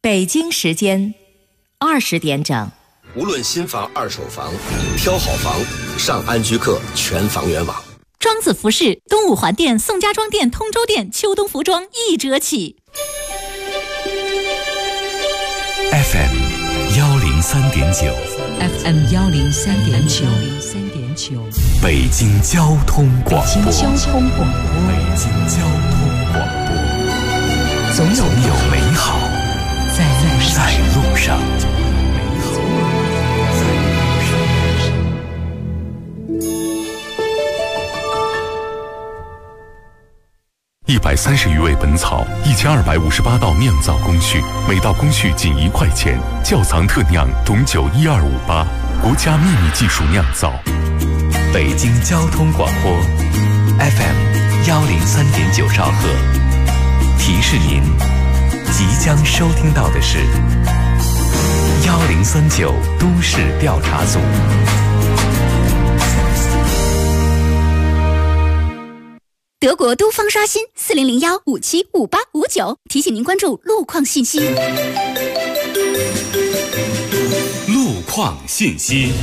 北京时间20点整。 无论新房、二手房，挑好房，上安居客全房源网。 庄子服饰、东五环店、宋家庄店、通州店秋冬服装1折起。 FM 103.9 FM 103.9 北京交通广播。 北京交通广播，总有美好在路上。 130余味本草，1258道酿造工序，每道工序仅1块钱。窖藏特酿董酒12588，国家秘密技术酿造。 北京交通广播 FM 103.9兆赫，提示您即将收听到的是1039都市调查组。 德国都方刷新4001575859，提醒您关注路况信息。 路况信息。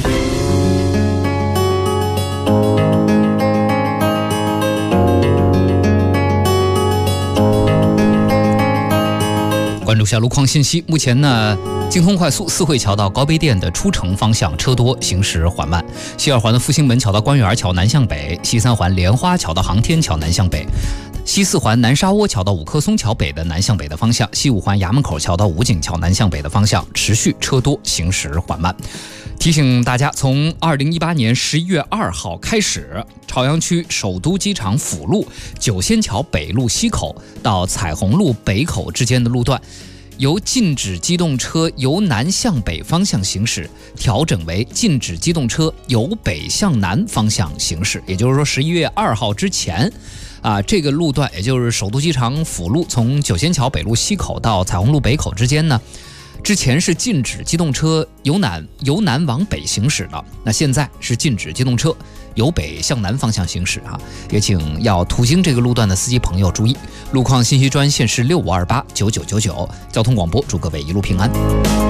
关注下路况信息。目前呢，京通快速四惠桥到高碑店的出城方向车多，行驶缓慢。西2环的复兴门桥到官园桥南向北，西3环莲花桥到航天桥南向北，西4环南沙窝桥到五棵松桥北的南向北的方向，西5环衙门口桥到武警桥南向北的方向持续车多，行驶缓慢。提醒大家，从2018年11月2号开始，朝阳区首都机场辅路九仙桥北路西口到彩虹路北口之间的路段，由禁止机动车由南向北方向行驶调整为禁止机动车由北向南方向行驶。也就是说，11月2号之前这个路段，也就是首都机场辅路从九仙桥北路西口到彩虹路北口之间呢，之前是禁止机动车由南往北行驶的，那现在是禁止机动车由北向南方向行驶也请要途经这个路段的司机朋友注意。路况信息专线是65289999，交通广播祝各位一路平安。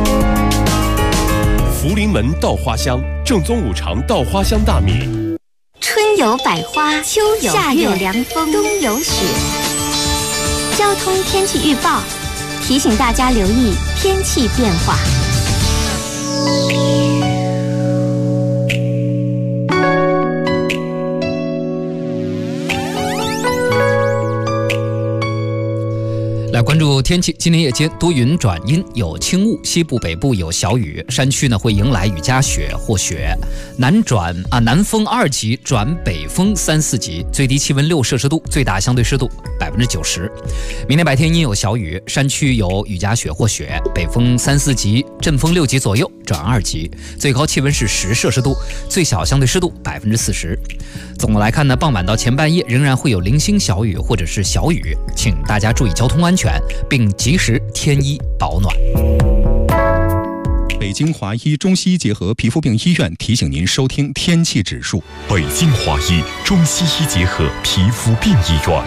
福临门稻花香，正宗五常稻花香大米。 春有百花，秋有夏有凉风，冬有雪。交通天气预报提醒大家留意天气变化。 来关注天气，今天夜间多云转阴，有轻雾，西部北部有小雨，山区呢会迎来雨夹雪或雪，南风2级转北风3、4级，最低气温6摄氏度，最大相对湿度90%。明天白天阴有小雨，山区有雨夹雪或雪，北风3、4级，阵风6级左右转2级，最高气温是10摄氏度，最小相对湿度40%。总的来看呢，傍晚到前半夜仍然会有零星小雨或者是小雨，请大家注意交通安全，并及时添衣保暖。 北京华医中西医结合皮肤病医院提醒您收听天气指数。 北京华医中西医结合皮肤病医院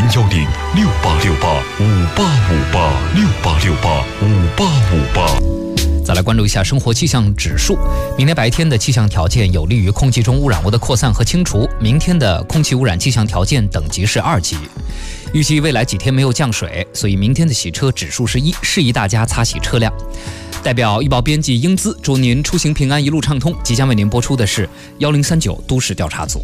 ，0106858586858，668585858。 再来关注一下生活气象指数。明天白天的气象条件有利于空气中污染物的扩散和清除，明天的空气污染气象条件等级是2级。预计未来几天没有降水，所以明天的洗车指数是1，适宜大家擦洗车辆。代表预报编辑英姿，祝您出行平安，一路畅通。即将为您播出的是1039都市调查组。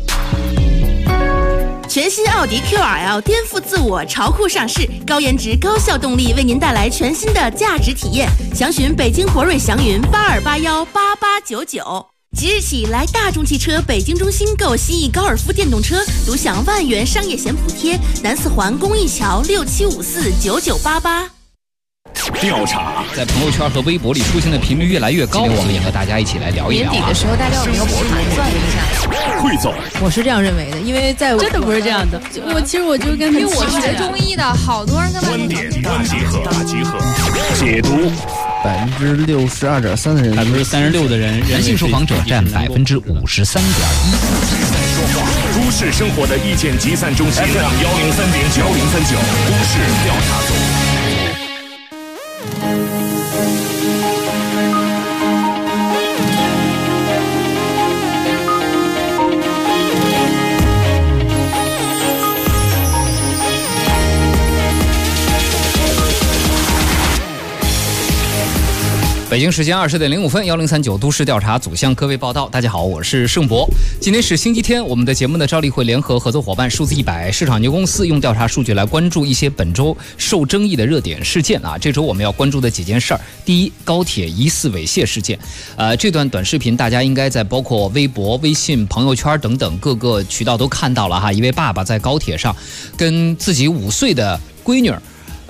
全新奥迪 QRL 颠覆自我，潮酷上市，高颜值高效动力为您带来全新的价值体验。详询北京博瑞祥云82818899。即日起来大众汽车北京中心购新翼高尔夫电动车，独享万元商业险补贴。南4环公益桥67549988。 调查在朋友圈和微博里出现的频率越来越高，我们也和大家一起来聊一聊。 年底的时候，大家有没有盘算一下？ 汇总， 我是这样认为的，因为在我真的不是这样的。其实我就跟他， 因为我学中医的，好多人跟观点大集合，解读。 62.3%的人 ，36%的人，男性受访者占53.1%。 都市生活的意见集散中心，103.9都市调查组。 北京时间20点05分，1039都市调查组向各位报道。大家好，我是盛博。今天是星期天，我们的节目呢，照例会联合合作伙伴数字100市场牛公司，用调查数据来关注一些本周受争议的热点事件啊。这周我们要关注的几件事儿，第一，高铁疑似猥亵事件。这段短视频大家应该在包括微博、微信、朋友圈等等各个渠道都看到了哈。一位爸爸在高铁上跟自己5岁的闺女，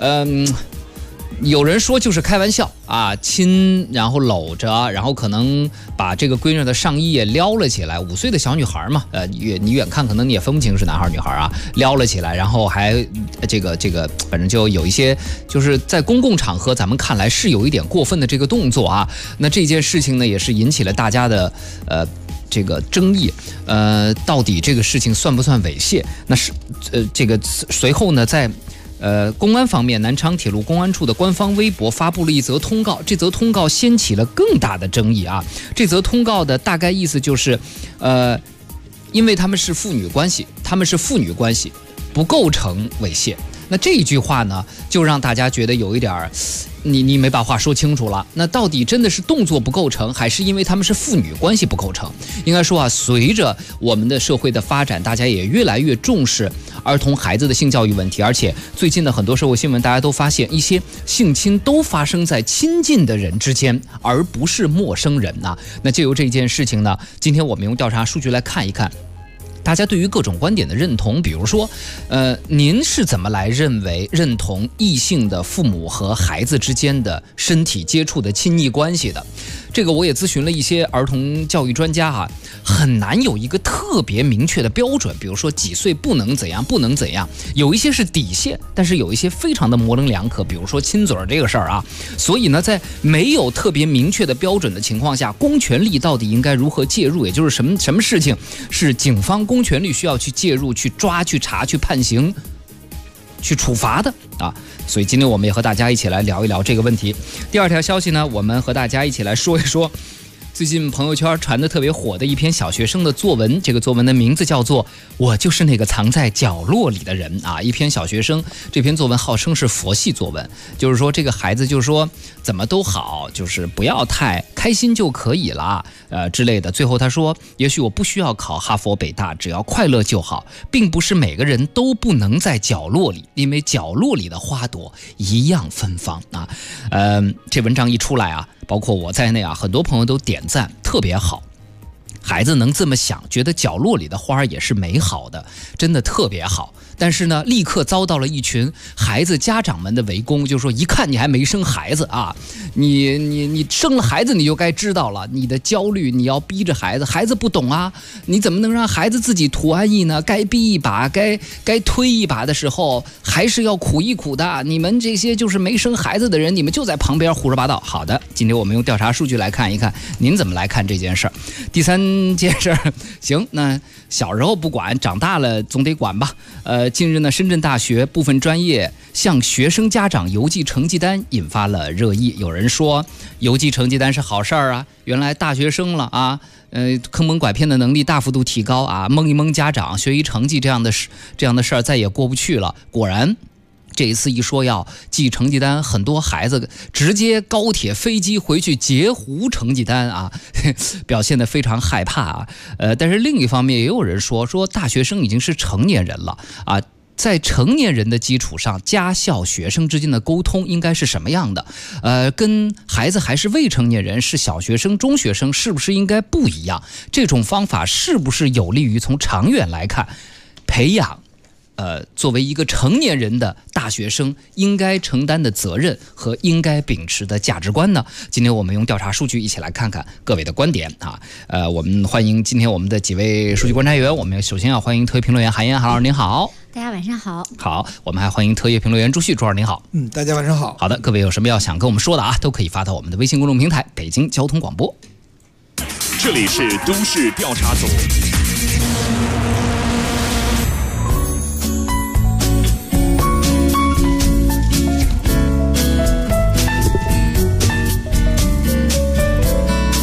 有人说就是开玩笑啊，亲，然后搂着，然后可能把这个闺女的上衣也撩了起来。5岁的小女孩嘛，你远看可能你也分不清是男孩女孩啊，撩了起来，然后还这个，反正就有一些就是在公共场合咱们看来是有一点过分的这个动作啊。那这件事情呢，也是引起了大家的这个争议，到底这个事情算不算猥亵？那是这个随后呢，在公安方面，南昌铁路公安处的官方微博发布了一则通告，这则通告掀起了更大的争议啊。这则通告的大概意思就是，因为他们是父女关系，不构成猥亵。那这一句话呢，就让大家觉得有一点你没把话说清楚了。那到底真的是动作不构成，还是因为他们是父女关系不构成？应该说啊，随着我们的社会的发展，大家也越来越重视儿童孩子的性教育问题，而且最近的很多社会新闻，大家都发现一些性侵都发生在亲近的人之间，而不是陌生人呐。那就由这件事情呢，今天我们用调查数据来看一看大家对于各种观点的认同。比如说您是怎么来认同异性的父母和孩子之间的身体接触的亲密关系的？这个我也咨询了一些儿童教育专家很难有一个特别明确的标准，比如说几岁不能怎样，有一些是底线，但是有一些非常的模棱两可，比如说亲嘴这个事儿啊。所以呢，在没有特别明确的标准的情况下，公权力到底应该如何介入？也就是什么事情是警方公权力需要去介入、去抓、去查、去判刑、去处罚的啊。所以今天我们也和大家一起来聊一聊这个问题。第二条消息呢，我们和大家一起来说一说最近朋友圈传得特别火的一篇小学生的作文。这个作文的名字叫做《我就是那个藏在角落里的人》啊。一篇小学生，这篇作文号称是佛系作文，就是说这个孩子就是说怎么都好，就是不要太开心就可以了之类的。最后他说，也许我不需要考哈佛北大，只要快乐就好，并不是每个人都不能在角落里，因为角落里的花朵一样芬芳啊。这文章一出来啊，包括我在内啊，很多朋友都点赞，特别好。孩子能这么想，觉得角落里的花也是美好的，真的特别好。但是呢，立刻遭到了一群孩子家长们的围攻，就说一看你还没生孩子啊，你生了孩子你就该知道了，你的焦虑你要逼着孩子，孩子不懂啊，你怎么能让孩子自己图安逸呢？该逼一把，该推一把的时候，还是要苦一苦的。你们这些就是没生孩子的人，你们就在旁边胡说八道。好的，今天我们用调查数据来看一看，您怎么来看这件事儿？第三件事儿，行，那小时候不管，长大了总得管吧。近日呢，深圳大学部分专业向学生家长邮寄成绩单，引发了热议。有人说邮寄成绩单是好事儿啊，原来大学生了啊，坑蒙拐骗的能力大幅度提高啊，蒙一蒙家长，学习成绩这样的事儿再也过不去了。果然。这一次一说要寄成绩单，很多孩子直接高铁飞机回去截胡成绩单啊，表现得非常害怕啊。但是另一方面也有人说大学生已经是成年人了啊，在成年人的基础上，家校学生之间的沟通应该是什么样的？跟孩子还是未成年人，是小学生、中学生，是不是应该不一样？这种方法是不是有利于从长远来看培养？作为一个成年人的大学生应该承担的责任和应该秉持的价值观呢？今天我们用调查数据一起来看看各位的观点啊。我们欢迎今天我们的几位数据观察员。我们首先要欢迎特约评论员韩岩，韩老师您好。 大家晚上好。 好，我们还欢迎特约评论员朱旭，朱老师您好。 大家晚上好。 好的，各位有什么要想跟我们说的啊，都可以发到我们的微信公众平台北京交通广播。 这里是都市调查组。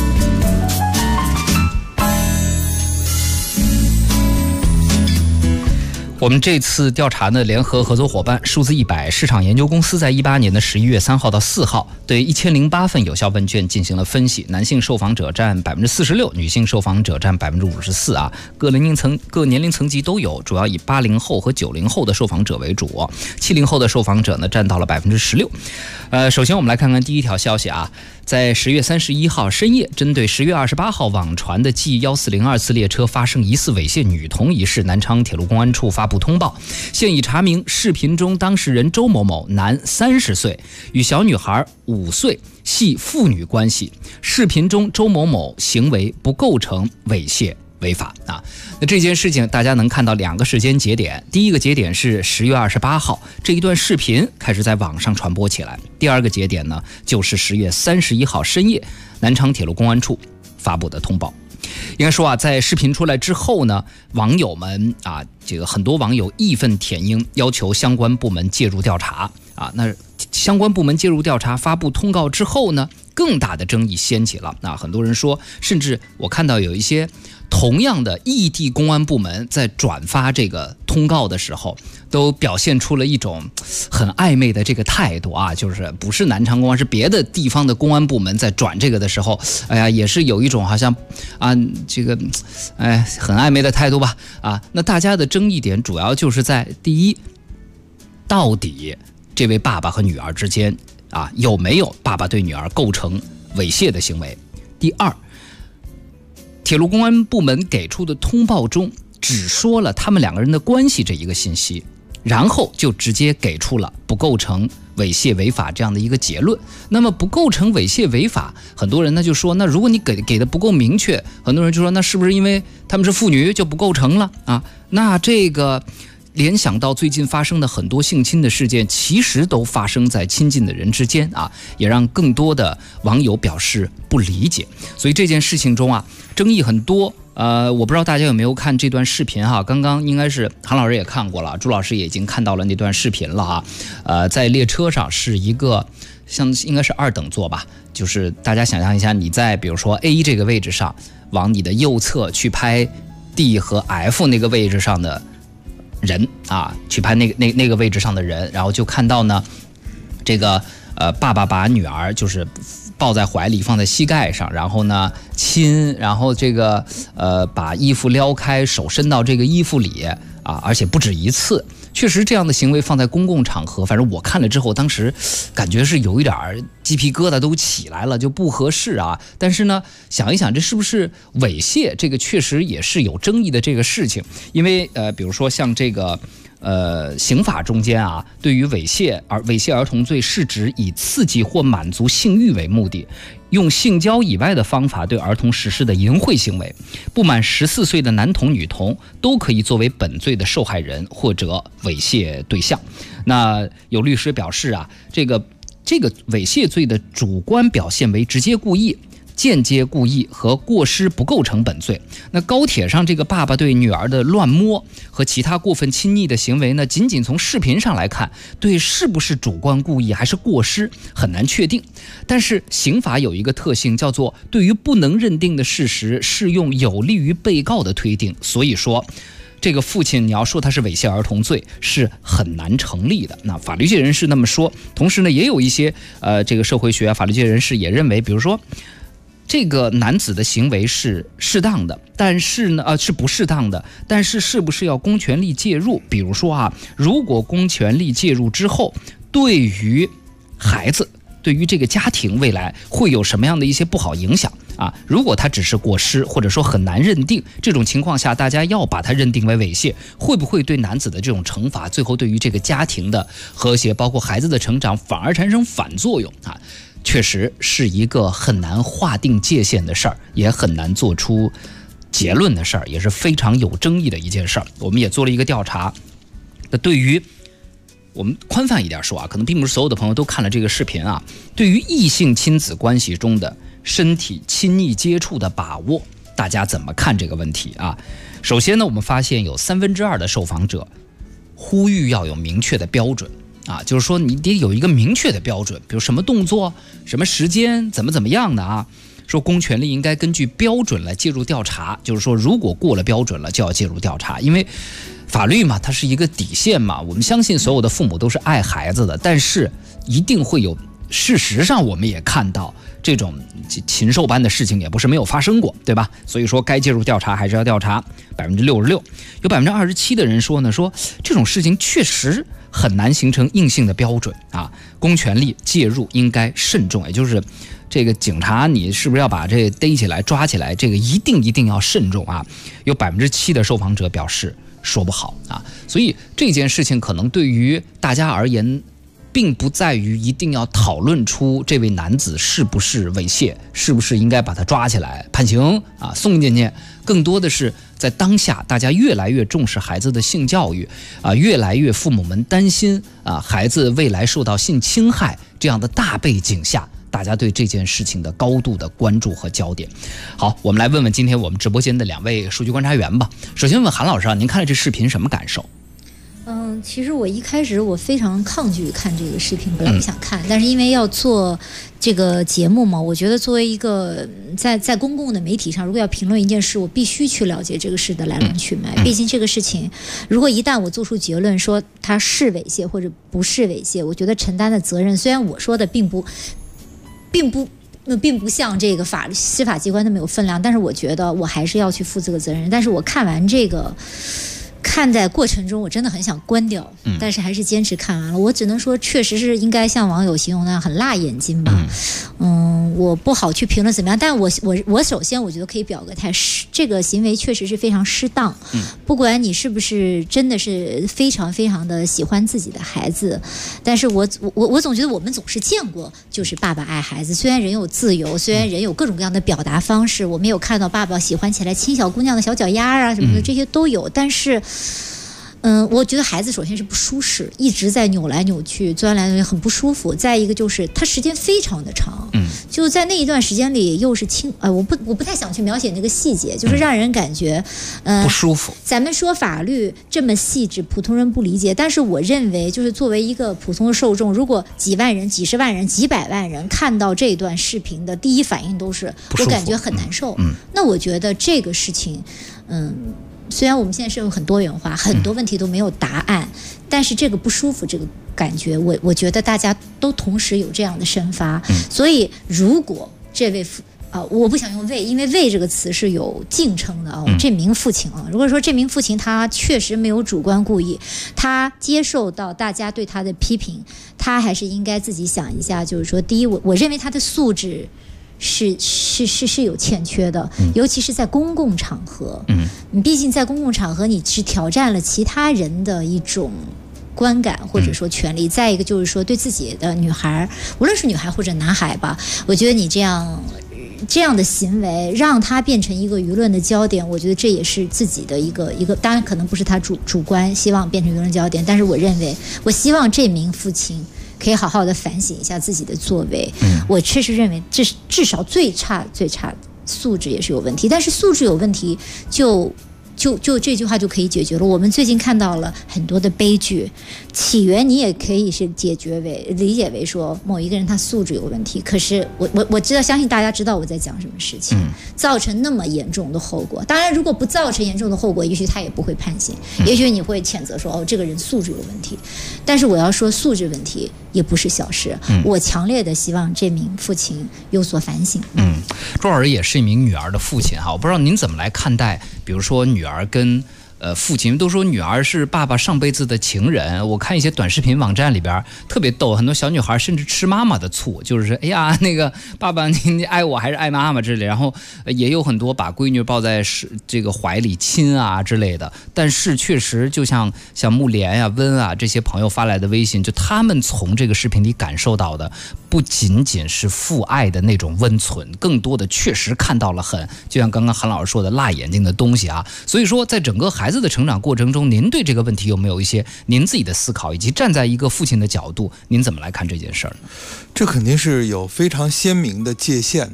我我们这次调查呢，联合合作伙伴数字100市场研究公司在18年的11月3号到4号，对1008份有效问卷进行了分析，男性受访者占46%，女性受访者占54%啊，各年龄层级都有，主要以80后和90后的受访者为主，70后的受访者呢占到了16%。首先我们来看看第一条消息啊，在10月31号深夜，针对10月28号网传的 G1402 次列车发生疑似猥亵女童一事，南昌铁路公安处发布通报，现已查明视频中当事人周某某，男30岁，与小女孩5岁，系父女关系。视频中周某某行为不构成猥亵违法啊。那这件事情大家能看到2个时间节点，第一个节点是10月28号，这一段视频开始在网上传播起来；第二个节点呢，就是10月31号深夜，南昌铁路公安处发布的通报。应该说啊，在视频出来之后呢，网友们啊，这个很多网友义愤填膺，要求相关部门介入调查啊。那相关部门介入调查发布通告之后呢，更大的争议掀起了啊。很多人说，甚至我看到有一些同样的异地公安部门在转发这个通告的时候，都表现出了一种很暧昧的这个态度啊，就是不是南昌公安，是别的地方的公安部门在转这个的时候，哎呀，也是有一种好像啊这个很暧昧的态度吧啊。那大家的争议点主要就是在第一，到底这位爸爸和女儿之间啊有没有爸爸对女儿构成猥亵的行为？第二，铁路公安部门给出的通报中只说了他们2个人的关系这一个信息，然后就直接给出了不构成猥亵违法这样的一个结论。那么不构成猥亵违法，很多人呢就说，那如果你给的不够明确，很多人就说那是不是因为他们是妇女就不构成了啊？那这个联想到最近发生的很多性侵的事件，其实都发生在亲近的人之间啊，也让更多的网友表示不理解。所以这件事情中啊，争议很多。我不知道大家有没有看这段视频哈？刚刚应该是韩老师也看过了，朱老师也已经看到了那段视频了啊。在列车上是一个应该是2等座吧，就是大家想象一下，你在比如说 A 这个位置上，往你的右侧去拍 D 和 F 那个位置上的人啊，去拍那个位置上的人，然后就看到呢，这个爸爸把女儿就是抱在怀里，放在膝盖上，然后呢亲，然后这个把衣服撩开，手伸到这个衣服里啊，而且不止一次。确实这样的行为放在公共场合，反正我看了之后，当时感觉是有一点鸡皮疙瘩都起来了，就不合适啊。但是呢，想一想这是不是猥亵，这个确实也是有争议的这个事情。因为比如说像这个刑法中间啊，对于猥亵儿童罪是指以刺激或满足性欲为目的，用性交以外的方法对儿童实施的淫秽行为，不满14岁的男童女童都可以作为本罪的受害人或者猥亵对象。那有律师表示啊，这个猥亵罪的主观表现为直接故意、间接故意和过失不构成本罪。那高铁上这个爸爸对女儿的乱摸和其他过分亲昵的行为呢，仅仅从视频上来看，对是不是主观故意还是过失很难确定。但是刑法有一个特性，叫做对于不能认定的事实适用有利于被告的推定，所以说这个父亲你要说他是猥亵儿童罪是很难成立的。那法律界人士那么说，同时呢也有一些这个社会学法律界人士也认为，比如说这个男子的行为是适当的，但是呢是不适当的，但是是不是要公权力介入？比如说啊，如果公权力介入之后，对于孩子，对于这个家庭未来会有什么样的一些不好影响啊？如果他只是过失，或者说很难认定，这种情况下大家要把它认定为猥亵，会不会对男子的这种惩罚，最后对于这个家庭的和谐，包括孩子的成长，反而产生反作用啊？确实是一个很难划定界限的事儿，也很难做出结论的事儿，也是非常有争议的一件事儿。我们也做了一个调查，那对于我们宽泛一点说啊，可能并不是所有的朋友都看了这个视频啊。对于异性亲子关系中的身体亲密接触的把握，大家怎么看这个问题啊？首先呢，我们发现有2/3的受访者呼吁要有明确的标准啊，就是说你得有一个明确的标准，比如什么动作、什么时间、怎么样的啊。说公权力应该根据标准来介入调查，就是说如果过了标准了就要介入调查，因为法律嘛，它是一个底线嘛，我们相信所有的父母都是爱孩子的，但是一定会有，事实上我们也看到这种禽兽般的事情也不是没有发生过，对吧？所以说该介入调查还是要调查。66%，有27%的人说呢，说这种事情确实很难形成硬性的标准啊，公权力介入应该慎重，也就是这个警察你是不是要把这逮起来抓起来，这个一定要慎重啊。有7%的受访者表示说不好啊，所以这件事情可能对于大家而言，并不在于一定要讨论出这位男子是不是猥亵，是不是应该把他抓起来判刑啊，送进去，更多的是在当下大家越来越重视孩子的性教育啊，越来越父母们担心啊孩子未来受到性侵害这样的大背景下，大家对这件事情的高度的关注和焦点。好，我们来问问今天我们直播间的2位数据观察员吧。首先问韩老师啊，您看了这视频什么感受？ 其实我一开始我非常抗拒看这个视频，本来不想看，但是因为要做这个节目嘛，我觉得作为一个在公共的媒体上，如果要评论一件事，我必须去了解这个事的来龙去脉。毕竟这个事情，如果一旦我做出结论说它是猥亵或者不是猥亵，我觉得承担的责任，虽然我说的并不像这个司法机关那么有分量，但是我觉得我还是要去负这个责任。但是我看完这个。看在过程中我真的很想关掉，但是还是坚持看完了。我只能说确实是应该像网友形容那样很辣眼睛吧。我不好去评论怎么样，但我首先我觉得可以表个态，这个行为确实是非常失当。不管你是不是真的是非常非常的喜欢自己的孩子，但是我总觉得我们总是见过，就是爸爸爱孩子，虽然人有自由，虽然人有各种各样的表达方式，我们有看到爸爸喜欢起来亲小姑娘的小脚丫啊什么的，这些都有，但是我觉得孩子首先是不舒适，一直在扭来扭去钻来扭去很不舒服，再一个就是他时间非常的长，就在那一段时间里又是我不太想去描写那个细节，就是让人感觉不舒服。 咱们说法律这么细致，普通人不理解，但是我认为就是作为一个普通的受众，如果几万人、几十万人、几百万人看到这段视频的第一反应都是我感觉很难受，那我觉得这个事情虽然我们现在社会很多元化，很多问题都没有答案，但是这个不舒服这个感觉，我觉得大家都同时有这样的生发。所以如果这位我不想用为，因为为这个词是有敬称的啊。这名父亲啊，如果说这名父亲他确实没有主观故意，他接受到大家对他的批评，他还是应该自己想一下，就是说，第一，我认为他的素质是有欠缺的，尤其是在公共场合。你毕竟在公共场合，你是挑战了其他人的一种观感或者说权利。再一个就是说，对自己的女孩，无论是女孩或者男孩吧，我觉得你这样的行为让他变成一个舆论的焦点，我觉得这也是自己的一个，当然可能不是他主观希望变成舆论焦点，但是我认为，我希望这名父亲可以好好的反省一下自己的作为。我确实认为这是至少最差素质也是有问题，但是素质有问题就这句话就可以解决了。我们最近看到了很多的悲剧，起源你也可以是理解为说某一个人他素质有问题，可是我知道，相信大家知道我在讲什么事情，造成那么严重的后果。当然如果不造成严重的后果，也许他也不会判刑，也许你会谴责说这个人素质有问题，但是我要说素质问题也不是小事。我强烈的希望这名父亲有所反省。 周老师也是一名女儿的父亲哈，我不知道您怎么来看待，比如说女儿跟父亲都说女儿是爸爸上辈子的情人。我看一些短视频网站里边特别逗，很多小女孩甚至吃妈妈的醋，就是哎呀那个爸爸你爱我还是爱妈妈之类，然后也有很多把闺女抱在这个怀里亲啊之类的。但是确实就像木莲啊温啊这些朋友发来的微信，就他们从这个视频里感受到的不仅仅是父爱的那种温存，更多的确实看到了就像刚刚韩老师说的辣眼睛的东西啊。所以说在整个孩子的成长过程中，您对这个问题有没有一些您自己的思考，以及站在一个父亲的角度，您怎么来看这件事儿呢？ 这肯定是有非常鲜明的界限。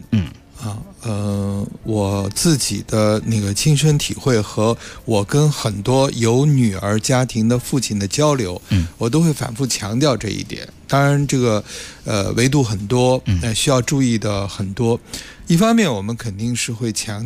我自己的那个亲身体会和我跟很多有女儿家庭的父亲的交流，我都会反复强调这一点。当然这个维度很多，需要注意的很多。一方面我们肯定是会强调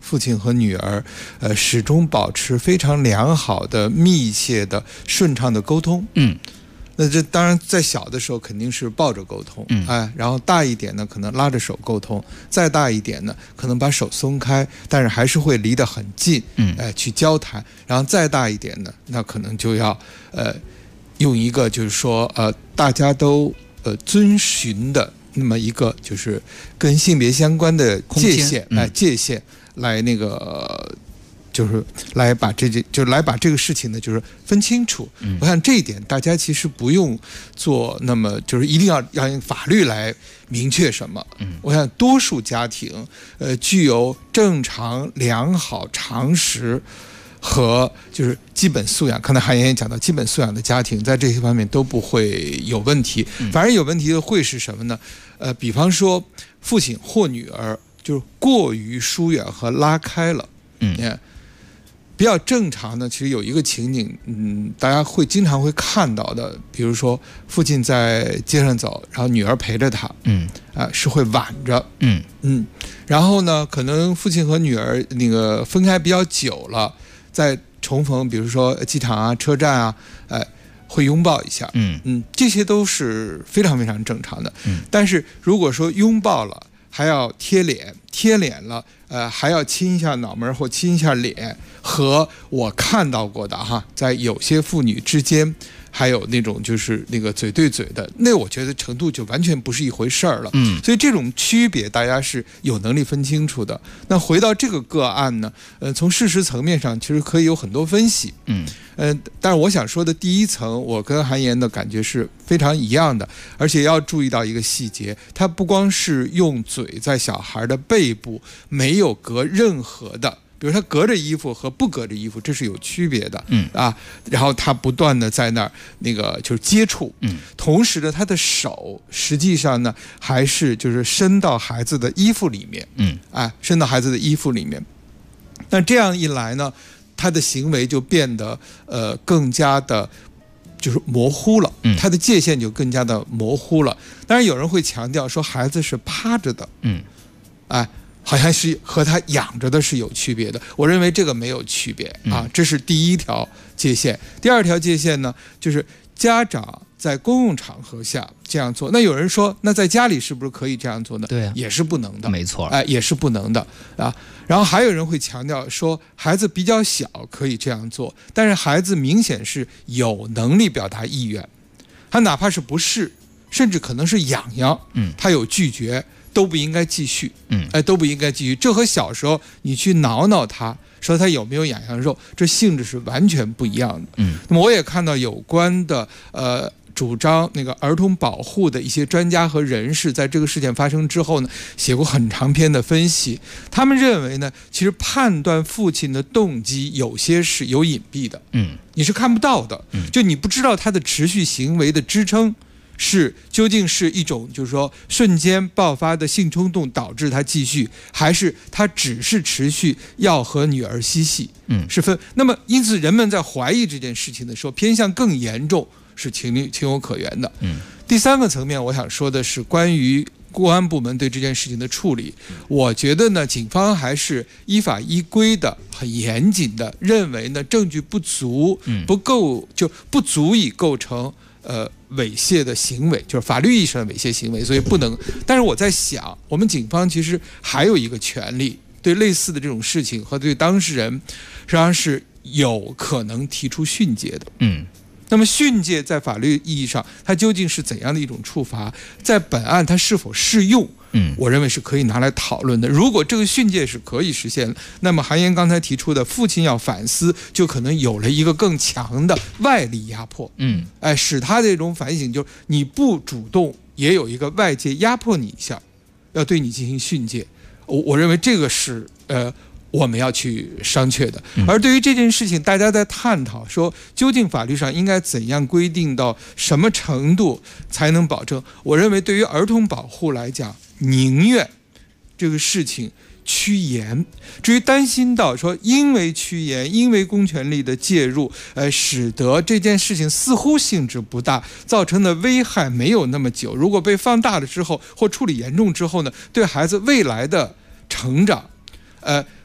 父亲和女儿始终保持非常良好的、密切的、顺畅的沟通。那这当然在小的时候肯定是抱着沟通，然后大一点呢可能拉着手沟通，再大一点呢可能把手松开，但是还是会离得很近，去交谈，然后再大一点呢，那可能就要用一个就是说大家都遵循的那么一个就是跟性别相关的界限，界限来那个。就是来把这个事情呢，就是分清楚。我想这一点大家其实不用做，那么就是一定要用法律来明确什么。我想多数家庭，具有正常、良好、常识和就是基本素养。刚才韩妍也讲到，基本素养的家庭在这些方面都不会有问题。反而有问题的会是什么呢？比方说父亲或女儿就是过于疏远和拉开了。比较正常的，其实有一个情景，大家会经常会看到的，比如说父亲在街上走，然后女儿陪着他，是会挽着，然后呢，可能父亲和女儿那个分开比较久了，再重逢，比如说机场啊、车站啊，会拥抱一下，这些都是非常非常正常的。但是如果说拥抱了，还要贴脸了，还要亲一下脑门或亲一下脸，和我看到过的哈，在有些妇女之间，还有那种就是那个嘴对嘴的，那我觉得程度就完全不是一回事儿了。所以这种区别大家是有能力分清楚的。那回到这个个案呢，从事实层面上其实可以有很多分析。但是我想说的第一层，我跟韩妍的感觉是非常一样的，而且要注意到一个细节，它不光是用嘴在小孩的背部，没有隔任何的。比如他隔着衣服和不隔着衣服，这是有区别的，然后他不断的在那儿那个就是接触，同时呢，他的手实际上呢还是就是伸到孩子的衣服里面，伸到孩子的衣服里面。那这样一来呢，他的行为就变得更加的。就是模糊了，他的界限就更加的模糊了。当然有人会强调说孩子是趴着的，好像是和他仰着的是有区别的。我认为这个没有区别啊，这是第一条界限。第二条界限呢，就是家长在公共场合下这样做。那有人说，那在家里是不是可以这样做呢？ 对啊， 也是不能的， 没错， 也是不能的啊。然后还有人会强调说，孩子比较小可以这样做，但是孩子明显是有能力表达意愿，他哪怕是不适，甚至可能是痒痒，他有拒绝。都不应该继续，都不应该继续。这和小时候你去挠挠他，说他有没有痒痒肉，这性质是完全不一样的。那么我也看到有关的主张那个儿童保护的一些专家和人士，在这个事件发生之后呢，写过很长篇的分析。他们认为呢，其实判断父亲的动机有些是有隐蔽的，你是看不到的，就你不知道他的持续行为的支撑。究竟是一种就是说瞬间爆发的性冲动导致他继续，还是他只是持续要和女儿嬉戏？是分。那么因此人们在怀疑这件事情的时候，偏向更严重是情有可原的。第三个层面，我想说的是关于公安部门对这件事情的处理。我觉得呢，警方还是依法依规的、很严谨的，认为呢证据不足，不够就不足以构成。猥亵的行为，就是法律意义上的猥亵行为，所以不能。但是我在想，我们警方其实还有一个权利，对类似的这种事情和对当事人，实际上是有可能提出训诫的。那么训诫在法律意义上，它究竟是怎样的一种处罚？在本案它是否适用？我认为是可以拿来讨论的。如果这个训诫是可以实现的，那么韩妍刚才提出的父亲要反思，就可能有了一个更强的外力压迫。使他这种反省，就是你不主动，也有一个外界压迫你一下，要对你进行训诫。我认为这个是我们要去商榷的。而对于这件事情，大家在探讨说，究竟法律上应该怎样规定到什么程度才能保证？我认为对于儿童保护来讲，宁愿这个事情趋严。至于担心到说因为趋严，因为公权力的介入，使得这件事情似乎性质不大，造成的危害没有那么久，如果被放大了之后或处理严重之后呢，对孩子未来的成长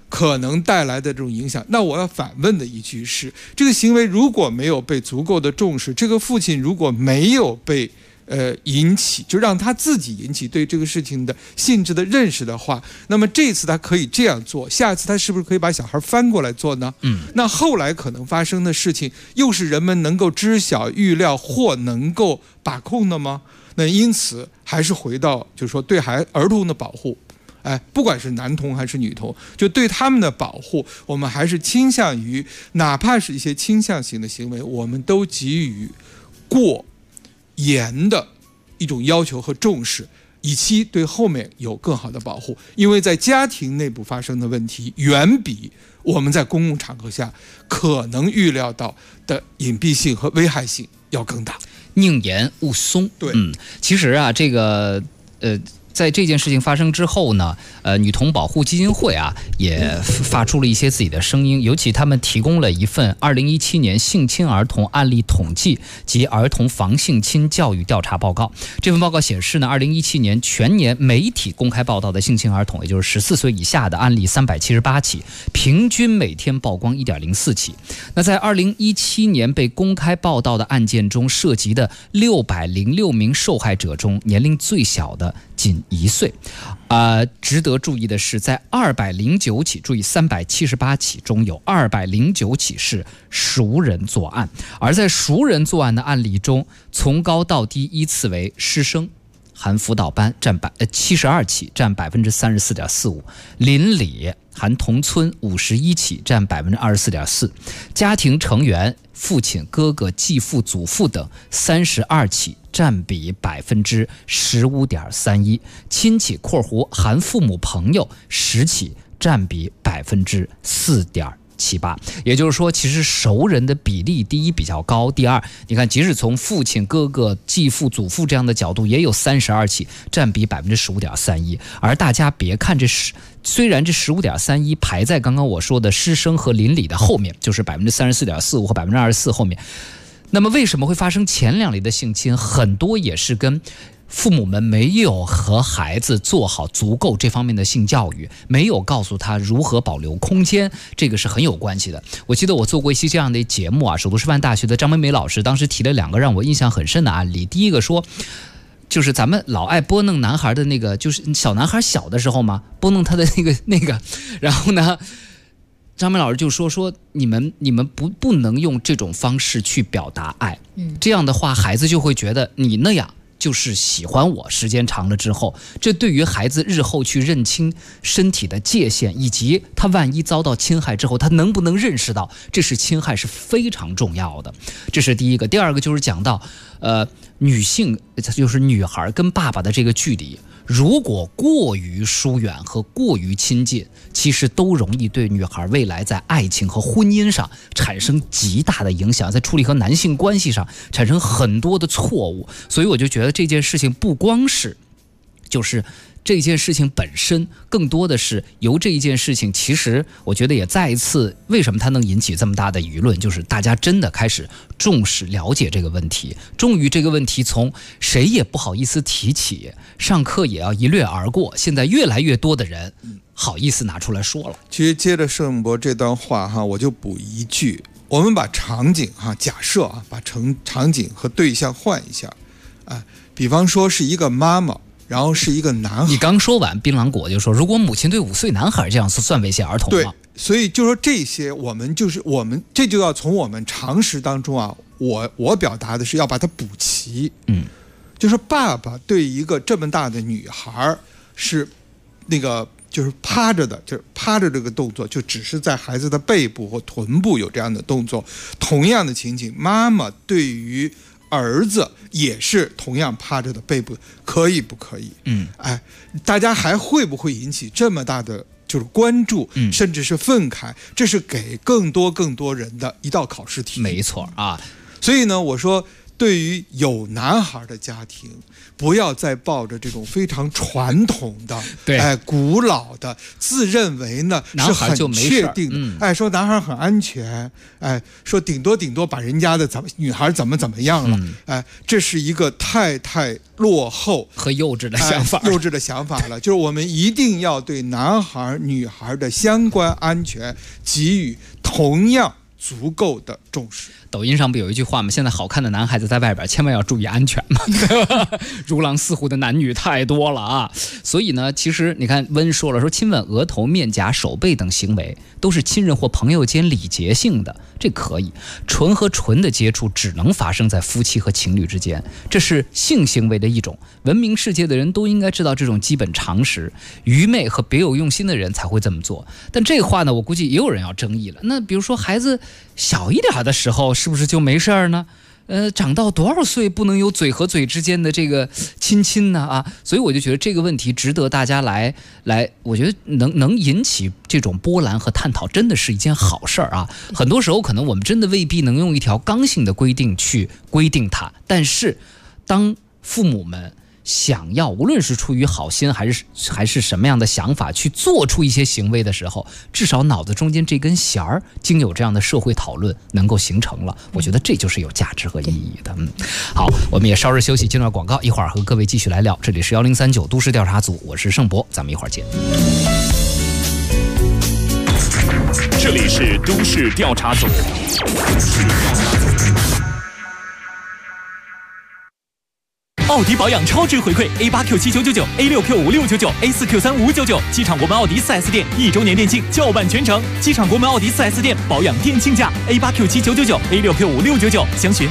可能带来的这种影响。那我要反问的一句是，这个行为如果没有被足够的重视，这个父亲如果没有被引起，就让他自己引起对这个事情的性质的认识的话，那么这次他可以这样做，下次他是不是可以把小孩翻过来做呢？那后来可能发生的事情又是人们能够知晓预料或能够把控的吗？那因此还是回到就是说对儿童的保护，不管是男童还是女童，就对他们的保护，我们还是倾向于哪怕是一些倾向性的行为，我们都给予过严的一种要求和重视，以期对后面有更好的保护。因为在家庭内部发生的问题，远比我们在公共场合下可能预料到的隐蔽性和危害性要更大。 宁严勿松。 对， 其实啊，这个在这件事情发生之后呢，女童保护基金会啊也发出了一些自己的声音，尤其他们提供了一份2017年性侵儿童案例统计及儿童防性侵教育调查报告。这份报告显示呢，2017年全年媒体公开报道的性侵儿童，也就是14岁以下的案例378起，平均每天曝光 1.04 起。那在2017年被公开报道的案件中，涉及的606名受害者中，年龄最小的仅1岁。值得注意的是，在209起，注意378起中有209起是熟人作案，而在熟人作案的案例中，从高到低依次为师生、含辅导班占72起，占34.45%；邻里含同村51起，占24.4%；家庭成员父亲、哥哥、继父、祖父等32起，占比15.31%；亲戚（括弧含父母朋友）10起，占比4.78%。也就是说，其实熟人的比例，第一比较高，第二，你看，即使从父亲、哥哥、继父、祖父这样的角度，也有32起，占比15.31%。而大家别看虽然这15.31%排在刚刚我说的师生和邻里的后面，就是34.45%和24%后面，那么为什么会发生前两例的性侵？很多也是跟父母们没有和孩子做好足够这方面的性教育，没有告诉他如何保留空间，这个是很有关系的。我记得我做过一期这样的节目啊，首都师范大学的张美美老师当时提了2个让我印象很深的案例。第一个说，就是咱们老爱拨弄男孩的那个，就是小男孩小的时候嘛，拨弄他的那个，然后呢，张美老师就说你们不能用这种方式去表达爱，这样的话孩子就会觉得你那样就是喜欢我，时间长了之后，这对于孩子日后去认清身体的界限，以及他万一遭到侵害之后，他能不能认识到这是侵害，是非常重要的。这是第一个。第二个就是讲到女性，就是女孩跟爸爸的这个距离，如果过于疏远和过于亲近，其实都容易对女孩未来在爱情和婚姻上产生极大的影响，在处理和男性关系上产生很多的错误。所以我就觉得这件事情不光是就是这件事情本身，更多的是由这一件事情，其实我觉得也再一次，为什么它能引起这么大的舆论，就是大家真的开始重视了解这个问题，终于这个问题从谁也不好意思提起，上课也要一掠而过，现在越来越多的人好意思拿出来说了。 其实接着盛博这段话我就补一句，我们把场景假设把场景和对象换一下比方说是一个妈妈，然后是一个男孩。 你刚说完，槟榔果就说，如果母亲对5岁男孩这样算猥亵儿童吗？ 对，所以就说这些，我们这就要从我们常识当中我表达的是要把它补齐。就是爸爸对一个这么大的女孩是那个就是趴着的，就是趴着这个动作，就只是在孩子的背部或臀部有这样的动作。同样的情景，妈妈对于儿子也是同样趴着的背部，可以不可以？大家还会不会引起这么大的就是关注，甚至是愤慨？这是给更多人的一道考试题。 没错啊。 所以呢，我说对于有男孩的家庭，不要再抱着这种非常传统的、古老的，自认为呢是很确定的，说男孩很安全，说顶多把人家的女孩怎么样了，这是一个太落后和幼稚的想法， 幼稚的想法了。就是我们一定要对男孩、女孩的相关安全给予同样足够的重视。 抖音上不有一句话吗？现在好看的男孩子在外边千万要注意安全嘛如狼似虎的男女太多了啊！所以呢，其实你看温说了，说亲吻额头、面颊、手背等行为都是亲人或朋友间礼节性的，这可以。唇和唇的接触只能发生在夫妻和情侣之间，这是性行为的一种，文明世界的人都应该知道这种基本常识，愚昧和别有用心的人才会这么做。但这话呢，我估计也有人要争议了。那比如说孩子小一点的时候是不是就没事儿呢？长到多少岁不能有嘴和嘴之间的这个亲呢？啊，所以我就觉得这个问题值得大家来，我觉得能引起这种波澜和探讨，真的是一件好事儿啊。很多时候可能我们真的未必能用一条刚性的规定去规定它，但是当父母们想要无论是出于好心还是什么样的想法去做出一些行为的时候，至少脑子中间这根弦儿经有这样的社会讨论能够形成了，我觉得这就是有价值和意义的。好，我们也稍事休息，进段广告，一会儿和各位继续来聊。这里是1039都市调查组，我是盛博，咱们一会儿见。 这里是都市调查组。奥迪保养超值回馈 A8Q7999、A6Q5699、A4Q3599，机场国门奥迪 4S 店1周年店庆，叫办全程。机场国门奥迪 4S 店保养店庆价 A8Q7999、A6Q5699，详询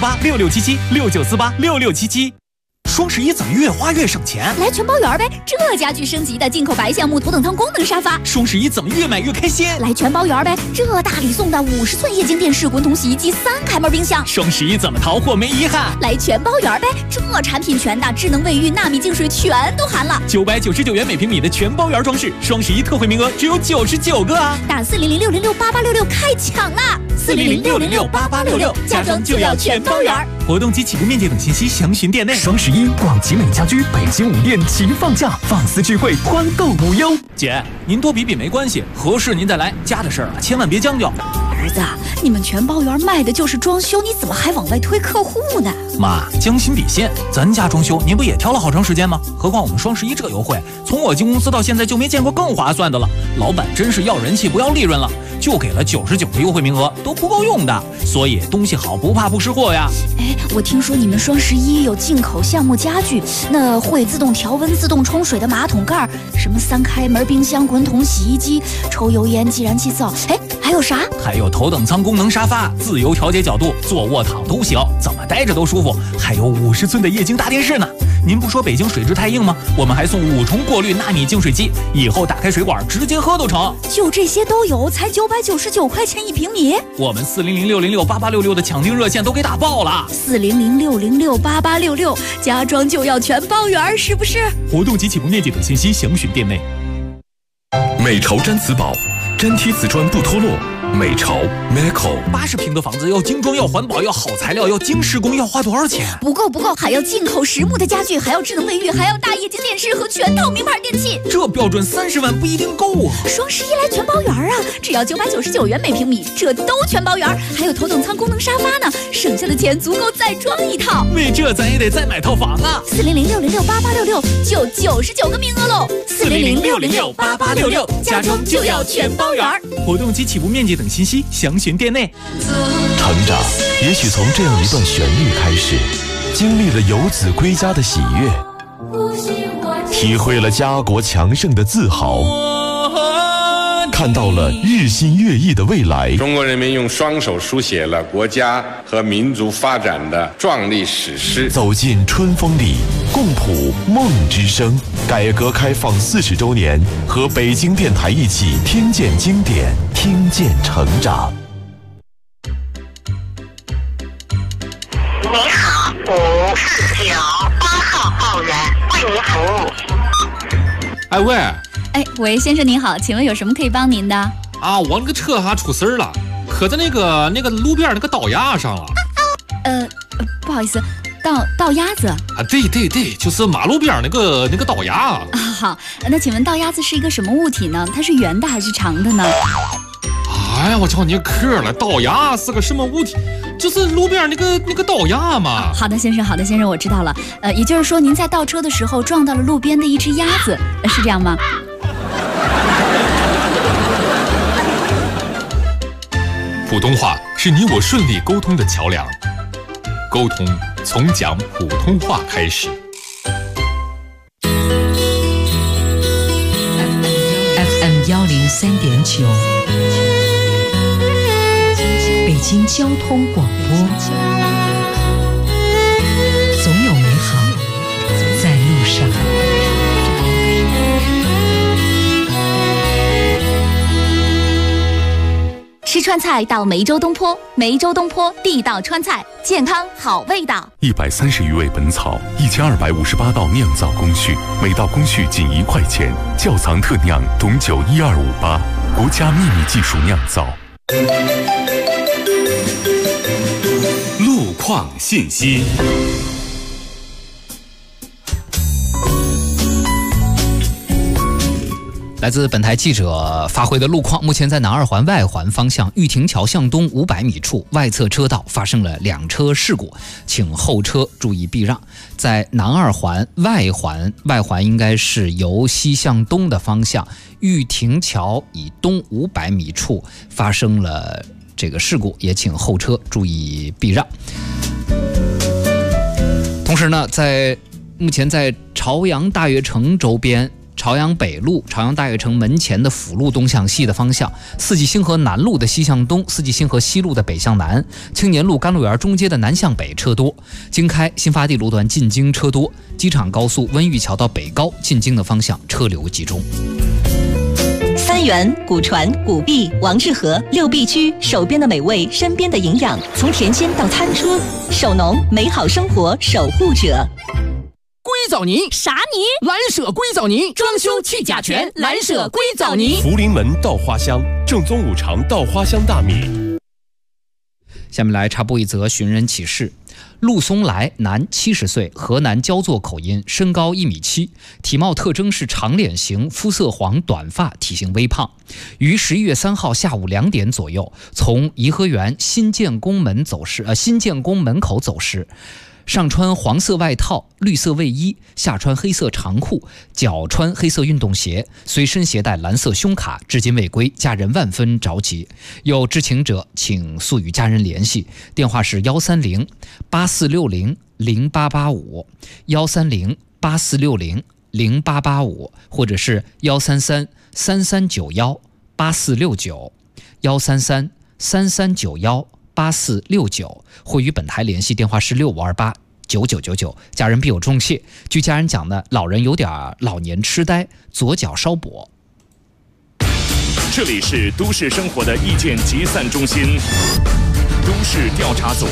69486677、69486677。双11怎么越花越省钱？ 来全包圆呗！这家具升级的进口白橡木头等舱功能沙发。 双11怎么越买越开心？ 来全包圆呗！这大礼送的50寸液晶电视、滚筒洗衣机、3开门冰箱。 双11怎么淘货没遗憾？ 来全包圆呗！这产品全的，智能卫浴、纳米净水全都含了。 999元每平米的全包圆装饰，双11特惠名额只有99个啊！ 打400-606-8866开抢啦！400-606-8866，家装就要全包圆。 活动及起步面积等信息详询店内。 双11，广吉美家居北京5店齐放假，放肆聚会，欢购无忧。 姐，您多比比没关系，合适您再来，家的事儿啊，千万别将就。 儿子，你们全包圆卖的就是装修，你怎么还往外推客户呢？ 妈，将心比心，咱家装修您不也挑了好长时间吗？何况我们双11这优惠，从我进公司到现在就没见过更划算的了。老板真是要人气不要利润了，就给了99个优惠名额，都不够用的。所以东西好不怕不识货呀。 哎，我听说你们双11有进口橡木家具，那会自动调温、自动冲水的马桶盖，什么3开门冰箱、滚筒洗衣机、抽油烟计燃气灶，哎，还有啥？ 还有头等舱功能沙发，自由调节角度，坐卧躺都行，怎么待着都舒服。还有50寸的液晶大电视呢。您不说北京水质太硬吗？我们还送5重过滤纳米净水机，以后打开水管直接喝都成。 就这些都有，才999块钱1平米。 我们400-606-8866的抢订热线都给打爆了。 400-606-8866，家装就要全包圆，是不是？ 活动及起步面积等信息详询店内。 美潮毡瓷宝，粘贴瓷砖不脱落。美潮 Meco 80平的房子要精装，要环保，要好材料，要精施工，要花多少钱？ 不够，还要进口实木的家具，还要智能卫浴，还要大液晶电视和全套名牌电器。 这标准30万不一定够啊！ 双11来全包圆啊！只要999元每平米，这都全包圆，还有头等舱功能沙发呢，省下的钱足够再装一套。 为这咱也得再买套房啊 ！400-606-8866就99个名额喽！400-606-8866，家装就要全包圆。 活动及起步面积等信息详询店内。 成长也许从这样一段旋律开始，经历了游子归家的喜悦，体会了家国强盛的自豪，看到了日新月异的未来。 中国人民用双手书写了国家和民族发展的壮丽史诗。 走进春风里，共谱梦之声。改革开放40周年，和北京电台一起听见经典，听见成长。 你好，549-8号报员为您服务。 哎喂， 喂，先生您好，请问有什么可以帮您的？ 啊，我那个车出事儿了，磕在那个路边那个倒牙上了。 不好意思，倒鸭子啊，对，就是马路边那个倒鸭啊。 好，那请问倒鸭子是一个什么物体呢？它是圆的还是长的呢？ 哎呀，我瞧你嗑了，倒鸭是个什么物体？就是路边那个倒鸭嘛。 好的，先生，我知道了。也就是说，您在倒车的时候撞到了路边的一只鸭子，是这样吗？ 普通话是你我顺利沟通的桥梁，沟通从讲普通话开始。 FM 103.9，北京交通广播，总有美好在路上。 吃川菜到梅州东坡，梅州东坡地道川菜，健康好味道。 130余味本草，1258道酿造工序，每道工序仅1块钱，窖藏特酿董酒12588，国家秘密技术酿造。 路况信息。 来自本台记者发回的路况，目前在南二环外环方向玉亭桥向东500米处外侧车道发生了2车事故，请后车注意避让。在南二环外环应该是由西向东的方向，玉亭桥以东500米处发生了这个事故，也请后车注意避让。同时呢，目前在朝阳大悦城周边，朝阳北路、朝阳大悦城门前的辅路东向西的方向，四季星河南路的西向东，四季星河西路的北向南，青年路甘露园中街的南向北车多，京开新发地路段进京车多，机场高速温榆桥到北高进京的方向车流集中。 三元、古传、古碧、王致和6必居，手边的美味，身边的营养，从田间到餐桌，手农美好生活守护者。 硅藻泥啥泥？ 蓝舍硅藻泥，装修去甲醛，蓝舍硅藻泥。 福临门稻花香，正宗五常稻花香大米。 下面来插播一则寻人启事。陆松来，男，70岁，河南焦作口音，身高1.7米，体貌特征是长脸型，肤色黄，短发，体型微胖。于11月3号下午2点左右，从颐和园新建宫门口走失。上穿黄色外套、绿色卫衣，下穿黑色长裤，脚穿黑色运动鞋，随身携带蓝色胸卡，至今未归，家人万分着急。有知情者请速与家人联系，电话是130-8460-0885，130-8460-0885，或者是133-3391-8469，133-3391-8469，或与本台联系，电话是6528-9999。家人必有重谢。据家人讲呢，老人有点老年痴呆，左脚稍跛。 这里是都市生活的意见集散中心，都市调查组。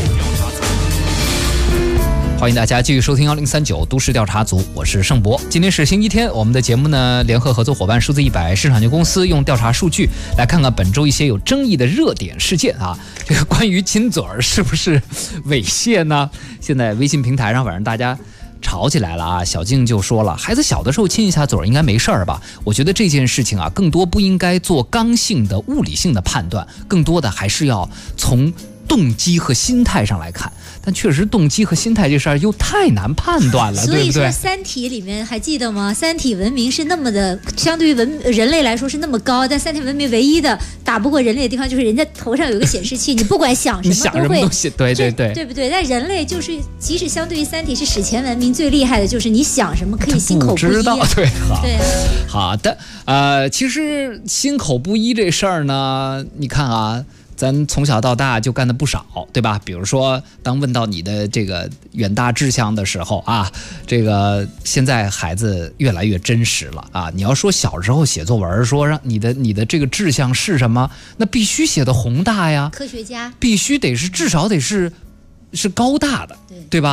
欢迎大家继续收听1039都市调查组，我是盛博。今天是星期天，我们的节目呢，联合合作伙伴数字100市场有限公司用调查数据来看看本周一些有争议的热点事件啊。这个关于亲嘴儿是不是猥亵呢？现在微信平台上反正大家吵起来了啊。小静就说了，孩子小的时候亲一下嘴应该没事儿吧？我觉得这件事情啊，更多不应该做刚性的物理性的判断，更多的还是要从动机和心态上来看。但确实动机和心态这事儿又太难判断了，对不对？ 所以说《三体》里面还记得吗？三体文明是那么的，相对于人类来说是那么高，但三体文明唯一的打不过人类的地方就是人家头上有个显示器，你不管想什么都会， 对， 对不对？但人类就是，即使相对于三体是史前文明最厉害的，就是你想什么可以心口不一。 知道，对， 好的，其实心口不一这事儿呢，你看啊。咱从小到大就干的不少，对吧？比如说，当问到你的这个远大志向的时候啊，这个现在孩子越来越真实了啊。你要说小时候写作文，说让你的这个志向是什么，那必须写的宏大呀， 科学家， 必须得是至少得是高大的，对吧？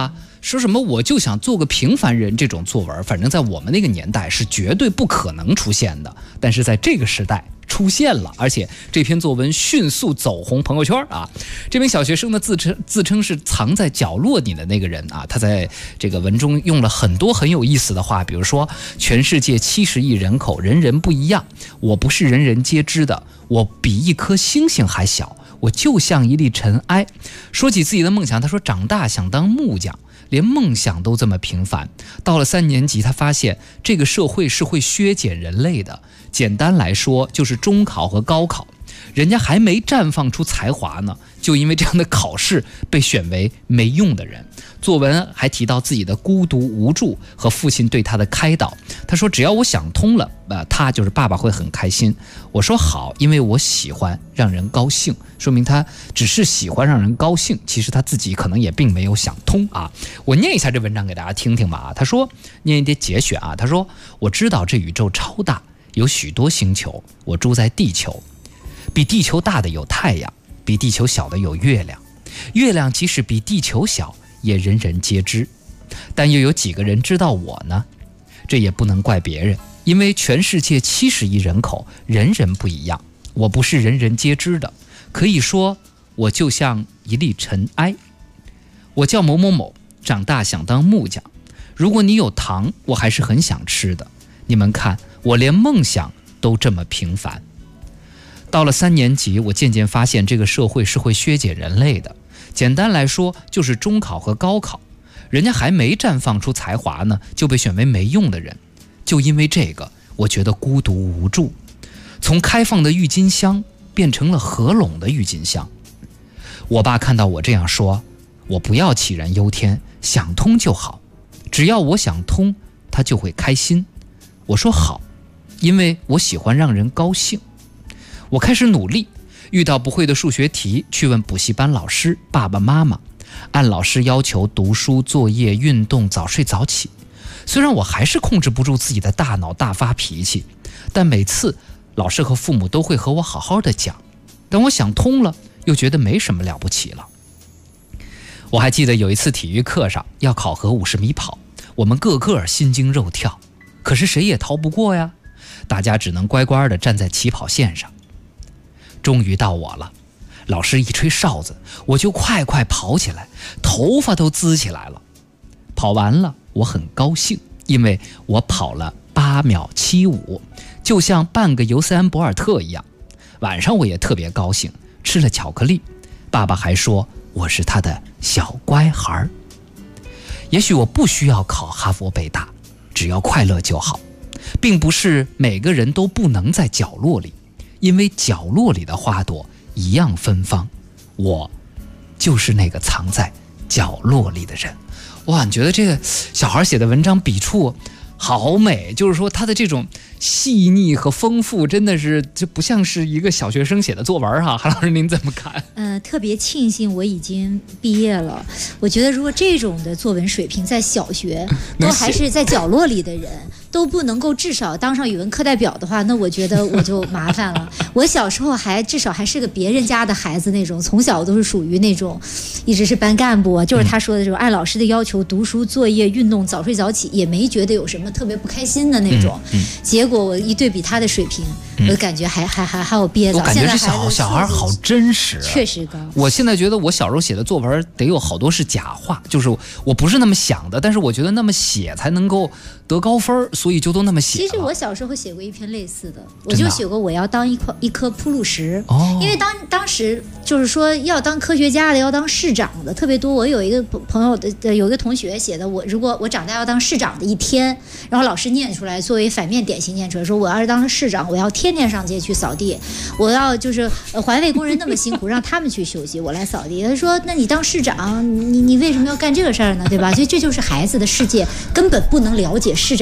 说什么我就想做个平凡人这种作文，反正在我们那个年代是绝对不可能出现的，但是在这个时代出现了，而且这篇作文迅速走红朋友圈啊！这名小学生呢自称是藏在角落里的那个人啊，他在这个文中用了很多很有意思的话，比如说全世界70亿人口，人人不一样，我不是人人皆知的，我比一颗星星还小，我就像一粒尘埃。说起自己的梦想，他说长大想当木匠，连梦想都这么平凡。到了3年级，他发现这个社会是会削减人类的。简单来说，就是中考和高考，人家还没绽放出才华呢，就因为这样的考试被选为没用的人。作文还提到自己的孤独无助和父亲对他的开导。他说只要我想通了，他就是爸爸会很开心。我说好，因为我喜欢让人高兴。说明他只是喜欢让人高兴，其实他自己可能也并没有想通啊。我念一下这文章给大家听听吧。他说，念一点节选啊。他说，我知道这宇宙超大，有许多星球，我住在地球，比地球大的有太阳，比地球小的有月亮，月亮即使比地球小，也人人皆知，但又有几个人知道我呢？这也不能怪别人，因为全世界70亿人口，人人不一样，我不是人人皆知的，可以说我就像一粒尘埃。我叫某某某，长大想当木匠，如果你有糖，我还是很想吃的。你们看，我连梦想都这么平凡。到了3年级，我渐渐发现这个社会是会削减人类的。简单来说，就是中考和高考，人家还没绽放出才华呢，就被选为没用的人。就因为这个，我觉得孤独无助，从开放的郁金香变成了合拢的郁金香。我爸看到我这样说，我不要杞人忧天，想通就好，只要我想通，他就会开心。我说好，因为我喜欢让人高兴。我开始努力，遇到不会的数学题，去问补习班老师、爸爸妈妈，按老师要求读书、作业、运动、早睡早起。虽然我还是控制不住自己的大脑，大发脾气，但每次老师和父母都会和我好好的讲。等我想通了，又觉得没什么了不起了。我还记得有一次体育课上要考核50米跑，我们个个心惊肉跳，可是谁也逃不过呀，大家只能乖乖地站在起跑线上。终于到我了，老师一吹哨子，我就快快跑起来，头发都滋起来了。跑完了，我很高兴，因为我跑了8秒75，就像半个尤塞恩·博尔特一样。晚上我也特别高兴，吃了巧克力，爸爸还说我是他的小乖孩。也许我不需要考哈佛北大，只要快乐就好，并不是每个人都不能在角落里，因为角落里的花朵一样芬芳，我就是那个藏在角落里的人。哇，你觉得这个小孩写的文章笔触好美，就是说他的这种细腻和丰富，真的是就不像是一个小学生写的作文哈。韩老师您怎么看？ 特别庆幸我已经毕业了。我觉得如果这种的作文水平在小学都还是在角落里的人都不能够至少当上语文课代表的话，那我觉得我就麻烦了。我小时候至少还是个别人家的孩子那种，从小都是属于那种一直是班干部，就是他说的这种按老师的要求读书、作业、运动、早睡早起，也没觉得有什么特别不开心的那种。结果我一对比他的水平，我感觉还有憋早。 我感觉这小孩好真实， 确实高。 我现在觉得我小时候写的作文得有好多是假话，就是我不是那么想的，但是我觉得那么写才能够得高分，所以就都那么写了。 其实我小时候写过一篇类似的，我就写过我要当一颗铺路石。因为当时就是说要当科学家的，要当市长的特别多。我有一个朋友有一个同学写的，如果我长大要当市长的一天，然后老师念出来作为反面典型念出来，说我要是当了市长，我要天天上街去扫地，我要就是环卫工人那么辛苦，让他们去休息，我来扫地。他说那你当市长，你为什么要干这个事儿呢？对吧？所以这就是孩子的世界根本不能了解市长应该做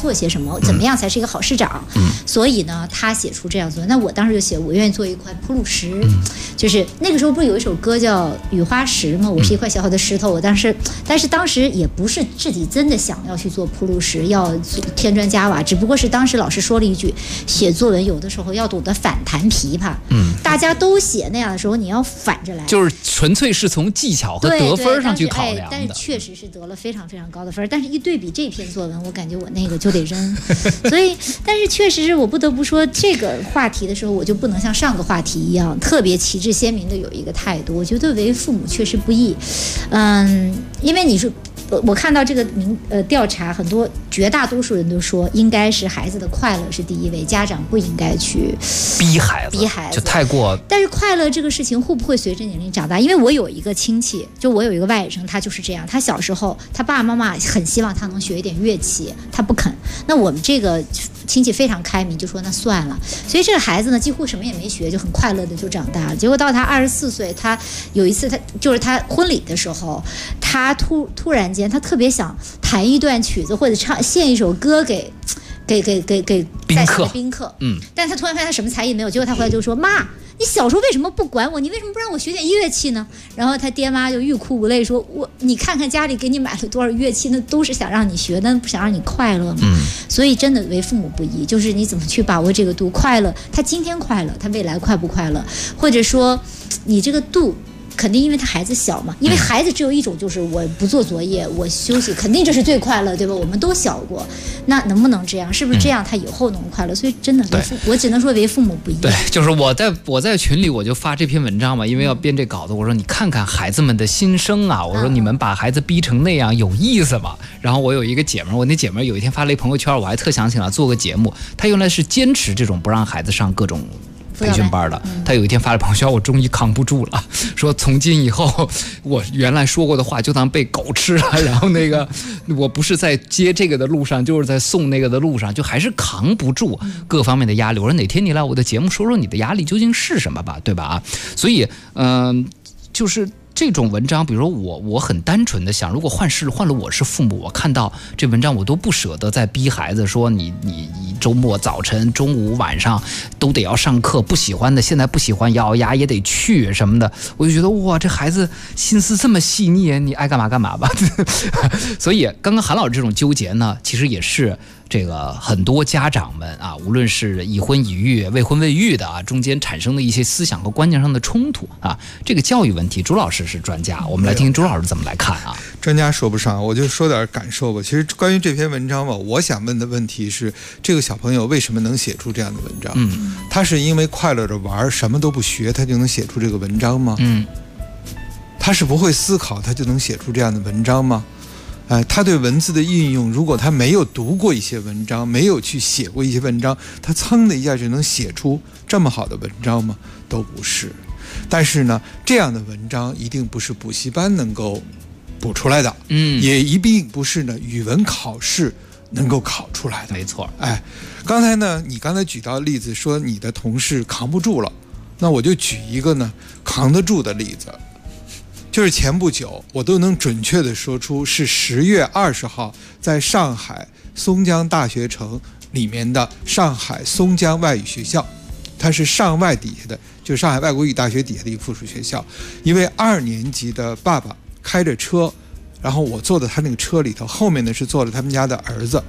做些什么，怎么样才是一个好师长。所以呢，他写出这样作文。那我当时就写，我愿意做一块铺路石。就是那个时候不是有一首歌叫《雨花石》吗？我是一块小小的石头。但是当时也不是自己真的想要去做铺路石，要添砖加瓦，只不过是当时老师说了一句，写作文有的时候要懂得反弹琵琶。大家都写那样的时候，你要反着来， 就是纯粹是从技巧和得分上去考量的。 但是确实是得了非常非常高的分，但是一对比这篇作文，我感觉我那个就得扔。所以，但是确实是我不得不说，这个话题的时候，我就不能像上个话题一样特别旗帜鲜明的有一个态度。我觉得为父母确实不易，因为你说。我看到这个调查，很多绝大多数人都说，应该是孩子的快乐是第一位，家长不应该去逼孩子，就太过。 但是快乐这个事情会不会随着年龄长大？因为我有一个亲戚，就我有一个外甥，他就是这样。他小时候，他爸爸妈妈很希望他能学一点乐器，他不肯。那我们这个亲戚非常开明，就说那算了。所以这个孩子呢，几乎什么也没学，就很快乐的就长大了。结果到他24岁，他有一次他婚礼的时候，他突然间他特别想弹一段曲子或者献一首歌给在场的宾客，但他突然发现他什么才艺没有，结果他回来就说：“妈，你小时候为什么不管我？你为什么不让我学点乐器呢？”然后他爹妈就欲哭无泪说：“你看看家里给你买了多少乐器，那都是想让你学，那不想让你快乐吗？”所以真的为父母不易，就是你怎么去把握这个度，快乐，他今天快乐，他未来快不快乐，或者说你这个度。肯定因为他孩子小嘛，因为孩子只有一种，就是我不做作业，我休息，肯定这是最快乐，对吧？我们都小过，那能不能这样？是不是这样他以后能快乐？所以真的我只能说为父母不易。 对，就是我在群里我就发这篇文章嘛，因为要编这稿子，我说你看看孩子们的心声啊，我说你们把孩子逼成那样有意思吗？然后我有一个姐们儿，我那姐们儿有一天发了一朋友圈，我还特想起来做个节目，她原来是坚持这种不让孩子上各种培训班的，他有一天发了朋友圈，我终于扛不住了，说从今以后我原来说过的话就当被狗吃了，然后那个我不是在接这个的路上，就是在送那个的路上，就还是扛不住各方面的压力。我说哪天你来我的节目说说你的压力究竟是什么吧，对吧？所以就是这种文章，比如说我很单纯的想，如果换了我是父母，我看到这文章我都不舍得再逼孩子说你周末早晨中午晚上都得要上课，不喜欢的现在不喜欢咬牙也得去什么的，我就觉得哇，这孩子心思这么细腻，你爱干嘛干嘛吧。所以刚刚韩老师这种纠结呢，其实也是这个很多家长们啊，无论是已婚已育、未婚未育的啊，中间产生的一些思想和观念上的冲突啊，这个教育问题，朱老师是专家，我们来听朱老师怎么来看啊。 专家说不上，我就说点感受吧。其实关于这篇文章吧，我想问的问题是，这个小朋友为什么能写出这样的文章？他是因为快乐着玩，什么都不学，他就能写出这个文章吗？他是不会思考，他就能写出这样的文章吗？他对文字的运用，如果他没有读过一些文章，没有去写过一些文章，他噌的一下就能写出这么好的文章吗？都不是。但是呢，这样的文章一定不是补习班能够补出来的，也一定不是呢语文考试能够考出来的。 没错。 刚才呢，你刚才举到例子说你的同事扛不住了，那我就举一个呢扛得住的例子。就是前不久我都能准确地说出是10月20号在上海松江大学城里面的上海松江外语学校，它是上外底下的，就是上海外国语大学底下的一个附属学校。一位2年级的爸爸开着车，然后我坐在他那个车里头，后面呢是坐了他们家的儿子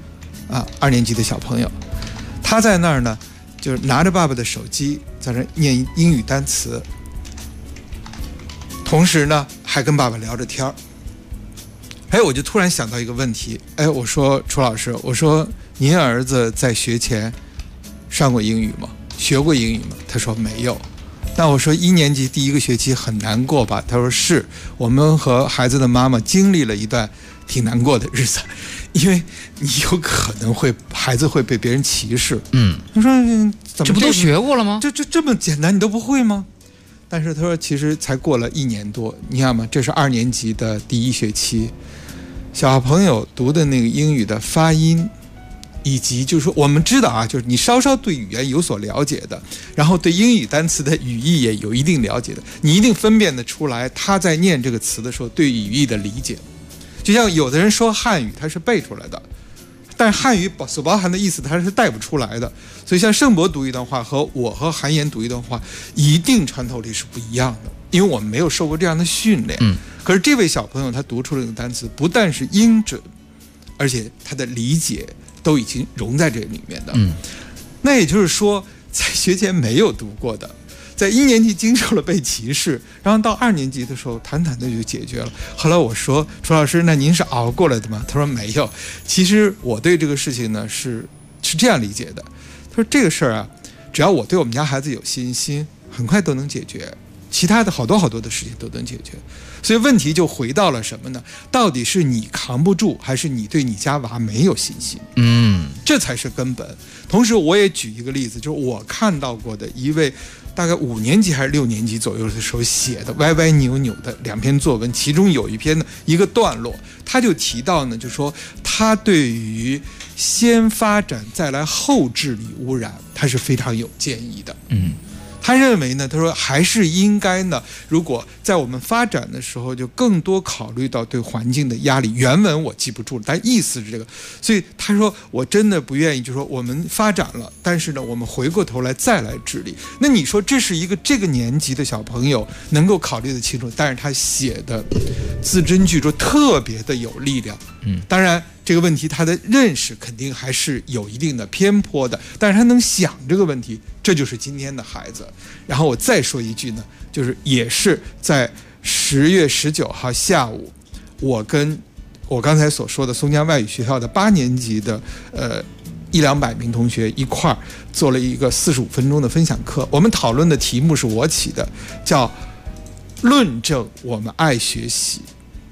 2年级的小朋友。他在那儿呢就是拿着爸爸的手机在那念英语单词，同时呢还跟爸爸聊着天儿。我就突然想到一个问题，我说楚老师，我说您儿子在学前上过英语吗？学过英语吗？他说没有。那我说1年级第一个学期很难过吧？他说是，我们和孩子的妈妈经历了一段挺难过的日子，因为你有可能孩子会被别人歧视。他说怎么这不都学过了吗？ 这么简单你都不会吗？但是他说其实才过了1年多，你看嘛，这是2年级的第1学期，小朋友读的那个英语的发音，以及就是说我们知道就是你稍稍对语言有所了解的，然后对英语单词的语义也有一定了解的，你一定分辨得出来他在念这个词的时候对语义的理解。就像有的人说汉语他是背出来的， 但汉语所包含的意思它是带不出来的。所以像盛博读一段话和我和韩岩读一段话，一定穿透力是不一样的，因为我们没有受过这样的训练。可是这位小朋友他读出了这个单词，不但是音准，而且他的理解都已经融在这里面的。那也就是说，在学前没有读过的，在1年级经受了被歧视，然后到2年级的时候坦坦的就解决了。后来我说，楚老师，那您是熬过来的吗？他说没有。其实我对这个事情呢是这样理解的。他说这个事儿啊，只要我对我们家孩子有信心，很快都能解决，其他的好多的事情都能解决。所以问题就回到了什么呢？到底是你扛不住，还是你对你家娃没有信心？这才是根本。同时我也举一个例子，就是我看到过的一位大概5年级还是6年级左右的时候写的歪歪扭扭的2篇作文，其中有一篇的一个段落，他就提到呢，就说他对于先发展再来后治理污染，他是非常有建议的。他认为呢，他说还是应该呢，如果在我们发展的时候，就更多考虑到对环境的压力。原文我记不住了，但意思是这个。所以他说，我真的不愿意，就说我们发展了，但是呢，我们回过头来再来治理。那你说这是一个这个年级的小朋友能够考虑得清楚，但是他写的字斟句酌，特别的有力量。当然这个问题他的认识肯定还是有一定的偏颇的，但是他能想这个问题，这就是今天的孩子。然后我再说一句呢，就是也是在10月19号下午，我跟我刚才所说的松江外语学校的8年级的100-200名同学一块儿做了一个45分钟的分享课。我们讨论的题目是我起的，叫论证我们爱学习。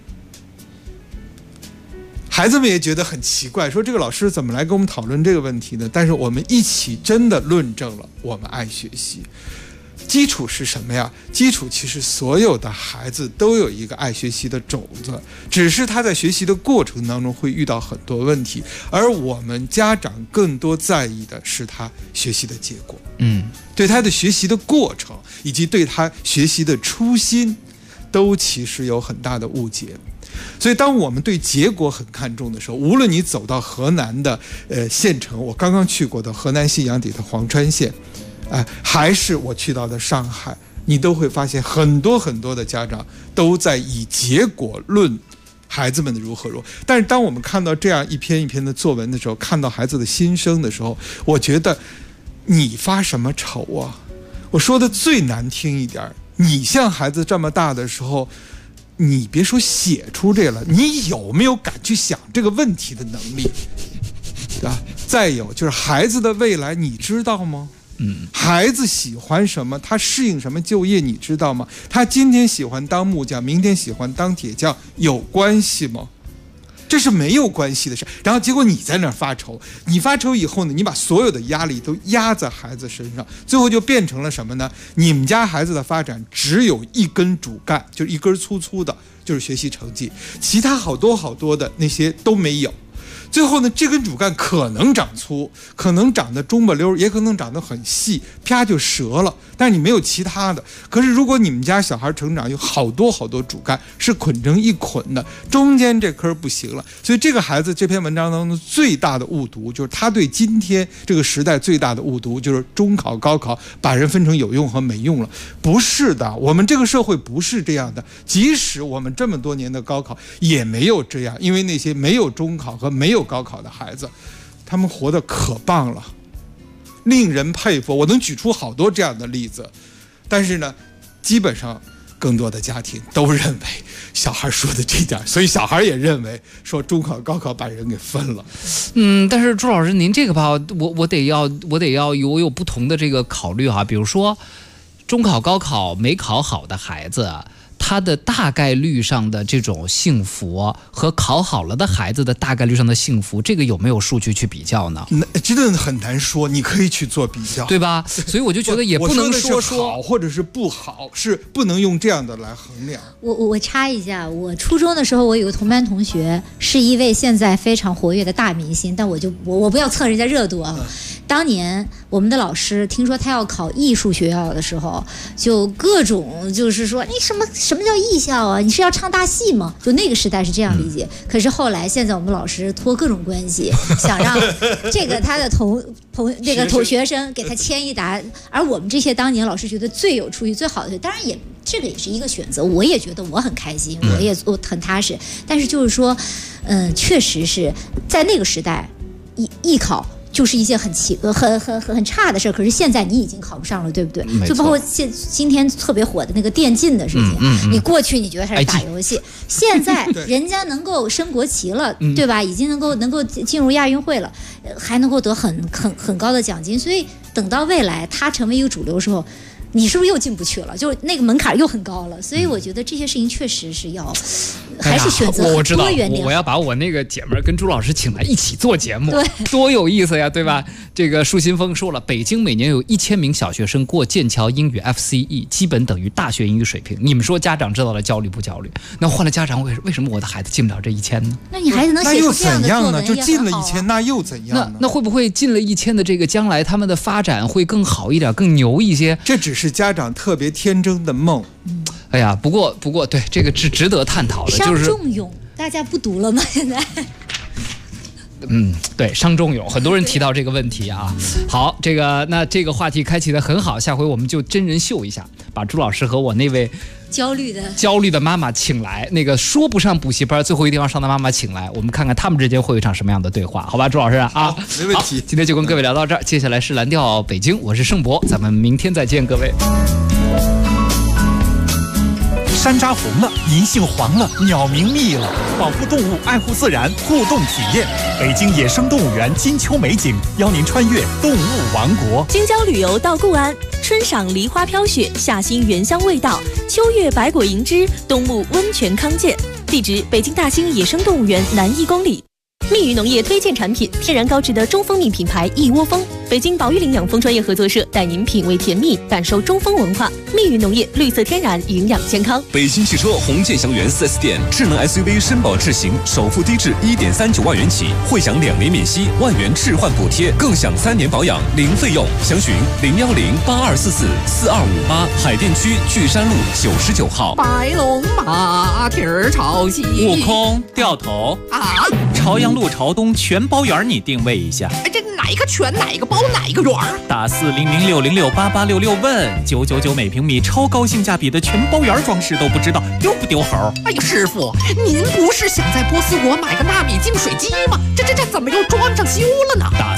孩子们也觉得很奇怪，说这个老师怎么来跟我们讨论这个问题呢？但是我们一起真的论证了我们爱学习。基础是什么呀？基础其实所有的孩子都有一个爱学习的种子，只是他在学习的过程当中会遇到很多问题，而我们家长更多在意的是他学习的结果。对他的学习的过程以及对他学习的初心都其实有很大的误解。所以当我们对结果很看重的时候，无论你走到河南的县城，我刚刚去过的河南信阳底的黄川县，还是我去到的上海，你都会发现很多的家长都在以结果论孩子们的如何。但是当我们看到这样一篇一篇的作文的时候，看到孩子的心声的时候，我觉得你发什么愁啊？我说的最难听一点，你像孩子这么大的时候，你别说写出这了，你有没有敢去想这个问题的能力，对吧？再有就是孩子的未来你知道吗？孩子喜欢什么，他适应什么就业你知道吗？他今天喜欢当木匠，明天喜欢当铁匠，有关系吗？这是没有关系的事。然后结果你在那儿发愁，你发愁以后呢，你把所有的压力都压在孩子身上，最后就变成了什么呢？你们家孩子的发展只有一根主干，就是一根粗粗的，就是学习成绩，其他好多的那些都没有。最后呢，这根主干可能长粗，可能长得中不溜，也可能长得很细，啪就折了，但是你没有其他的。可是如果你们家小孩成长有好多主干是捆成一捆的，中间这根不行了。所以这个孩子这篇文章当中最大的误读，就是他对今天这个时代最大的误读，就是中考高考把人分成有用和没用了。不是的，我们这个社会不是这样的，即使我们这么多年的高考也没有这样，因为那些没有中考和没有高考的孩子，他们活得可棒了，令人佩服。我能举出好多这样的例子，但是呢，基本上更多的家庭都认为小孩说的这点，所以小孩也认为说中考高考把人给分了。 但是朱老师您这个吧，我得要有不同的这个考虑哈。比如说中考高考没考好的孩子，他的大概率上的这种幸福和考好了的孩子的大概率上的幸福，这个有没有数据去比较呢？ 真的很难说，你可以去做比较， 对吧？所以我就觉得也不能说好或者是不好，是不能用这样的来衡量。 我插一下，我初中的时候，我有个同班同学是一位现在非常活跃的大明星，但我不要蹭人家热度啊。当年我们的老师听说他要考艺术学校的时候，就各种就是说你什么什么叫艺校啊？你是要唱大戏吗？就那个时代是这样理解。可是后来，现在我们老师托各种关系，想让这个他的那个同学生给他签一沓，而我们这些当年老师觉得最有出息、最好的，当然也这个也是一个选择，我也觉得我很开心，我很踏实。但是就是说，确实是在那个时代，艺考就是一件很差的事儿。可是现在你已经考不上了，对不对？就包括今天特别火的那个电竞的事情，你过去你觉得还是打游戏，现在人家能够升国旗了，对吧？已经能够进入亚运会了，还能够得很高的奖金。所以等到未来它成为一个主流的时候，你是不是又进不去了？就是那个门槛又很高了。所以我觉得这些事情确实是要，还是选择多元点。 我要把我那个姐们儿跟朱老师请来一起做节目， 对， 多有意思呀，对吧？这个舒新峰说了，北京每年有1000名小学生过剑桥英语 FCE， 基本等于大学英语水平。你们说家长知道了焦虑不焦虑？那换了家长，为什么我的孩子进不了这1000呢？ 那你孩子能写出这样的作文， 就进了1000，那又怎样呢？ 那会不会进了1000的这个将来他们的发展会更好一点，更牛一些？ 这只是家长特别天真的梦。 哎呀，不过对，这个是值得探讨的，就是伤仲永，大家不读了吗？现在。 对，伤仲永，很多人提到这个问题啊。好，这个话题开启得很好，下回我们就真人秀一下，把朱老师和我那位焦虑的妈妈请来，那个说不上补习班最后一地方上的妈妈请来，我们看看他们之间会有一场什么样的对话，好吧，朱老师啊， 没问题。 今天就跟各位聊到这儿，接下来是蓝调北京，我是盛博，咱们明天再见，各位。 山楂红了，银杏黄了，鸟鸣密了，保护动物，爱护自然，互动体验。北京野生动物园金秋美景，邀您穿越动物王国。 京郊旅游到固安，春赏梨花飘雪，夏欣原香味道，秋月百果银枝，冬沐温泉康健。地址：北京大兴野生动物园南1公里。蜜语农业推荐产品：天然高质的中蜂蜜品牌一窝蜂。北京宝玉领养蜂专业合作社带您品味甜蜜，感受中蜂文化。蜜语农业，绿色天然，营养健康。 北京汽车红建祥源 4S 店，智能 SUV 绅宝智行，首付低至1.39万元起，会享2年免息，1万元置换补贴，更享3年保养零费用。详询010-8244-4258，海淀区巨山路99号。 白龙马蹄儿朝西， 悟空掉头啊！ 朝阳路朝东全包园，你定位一下。 哎，这哪一个全，哪一个包，哪一个园？ 打40060688866问999每平米，超高性价比的全包园装饰都不知道，丢不丢猴？ 哎呀，师傅，您不是想在波斯国买个纳米净水机吗？这怎么又装上修了呢？ 打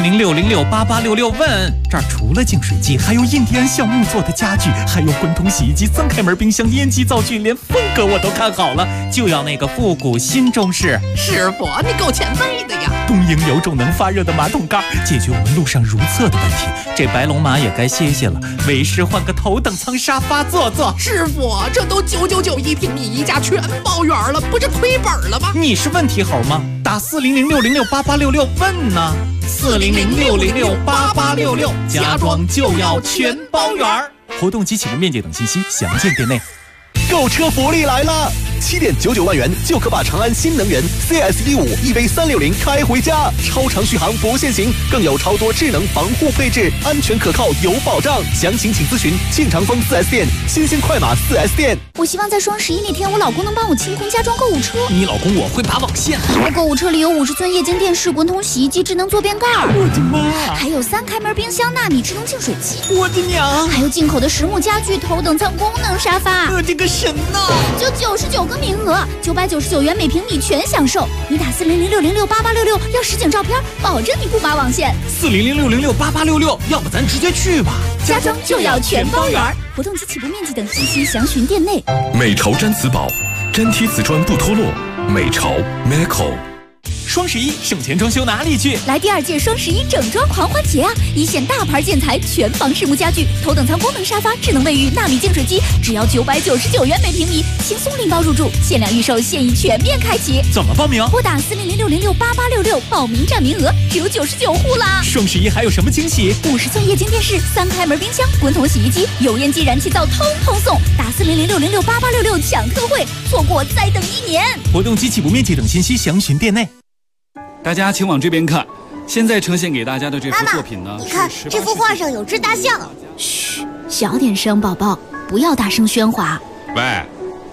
40060688866问，这儿除了净水机，还有印第安橡木做的家具，还有滚筒洗衣机、3开门冰箱、烟机灶具，连风格我都看好了，就要那个复古新中式。 师傅，你够前卫的呀！ 东营有种能发热的马桶盖，解决我们路上如厕的问题。这白龙马也该歇歇了，为师换个头等舱沙发坐坐。 师傅，这都999一平米，一家全包圆了，不是亏本了吗？ 你是问题猴吗？打40060688866问呢。40060688866，家装就要全包圆。活动及启动面积等信息详见店内。 购车福利来了！7.99万元就可把长安新能源 CS15 EV360开回家，超长续航不限行，更有超多智能防护配置，安全可靠有保障。详情请咨询庆长丰 4S 店、新兴快马 4S 店。 我希望在双11那天，我老公能帮我清空家装购物车。 你老公我会拔网线。 我购物车里有50寸液晶电视、滚筒洗衣机、智能坐便盖， 我的妈！ 还有3开门冰箱、纳米智能净水机， 我的娘！ 还有进口的实木家具、头等舱功能沙发。 我的个神呐！ 就99个名额，999元每平米全享受。你打40060688866要实景照片，保证你不拔网线。 40060688866，要不咱直接去吧。 家装就要全包圆。活动及起步面积等信息详询店内。 美潮毡瓷宝，粘贴瓷砖不脱落。美潮 Meco。 双11省钱装修哪里去？ 来第2届双11整装狂欢节啊！一线大牌建材、全房实木家具、头等舱功能沙发、智能卫浴、纳米净水机，只要999元每平米，轻松拎包入住。限量预售，现已全面开启。 怎么报名？ 拨打40060688866，报名占名额只有99户啦！ 双11还有什么惊喜 ？50寸液晶电视、3开门冰箱、滚筒洗衣机、油烟机、燃气灶，通通送！打40060688866抢特惠，错过再等1年。 活动及起步面积等信息详询店内。 大家请往这边看，现在呈现给大家的这幅作品呢， 你看这幅画上有只大象。 嘘，小点声，宝宝，不要大声喧哗。 喂，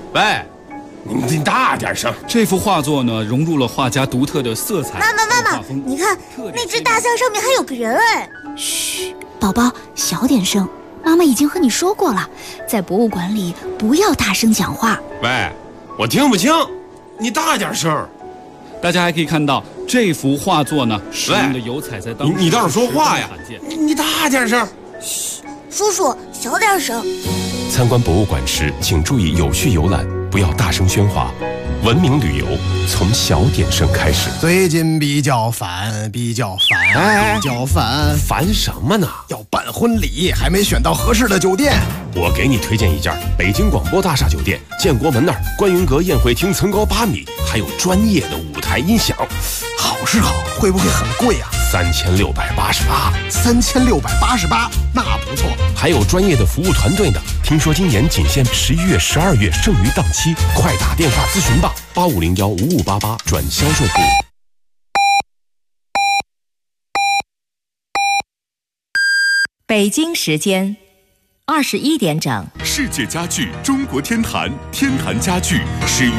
喂，你大点声。 这幅画作呢，融入了画家独特的色彩。 妈妈，你看那只大象上面还有个人哎。 嘘，宝宝，小点声。妈妈已经和你说过了，在博物馆里不要大声讲话。 喂，我听不清，你大点声。 大家还可以看到这幅画作呢，使用的油彩在当时你倒是说话呀！你大点声。 嘘，叔叔小点声。 参观博物馆时，请注意有序游览，不要大声喧哗。文明旅游从小点声开始。 最近比较烦， 烦什么呢？ 要办婚礼，还没选到合适的酒店。 我给你推荐一家北京广播大厦酒店，建国门那儿观云阁宴会厅层高8米，还有专业的舞台音响。 好是好，会不会很贵啊 ？3688。 3688，那不错。 还有专业的服务团队呢。听说今年仅限11月、12月剩余档期，快打电话咨询吧，85015588转销售部。 北京时间21点整。 世界家具中国天坛，天坛家具始于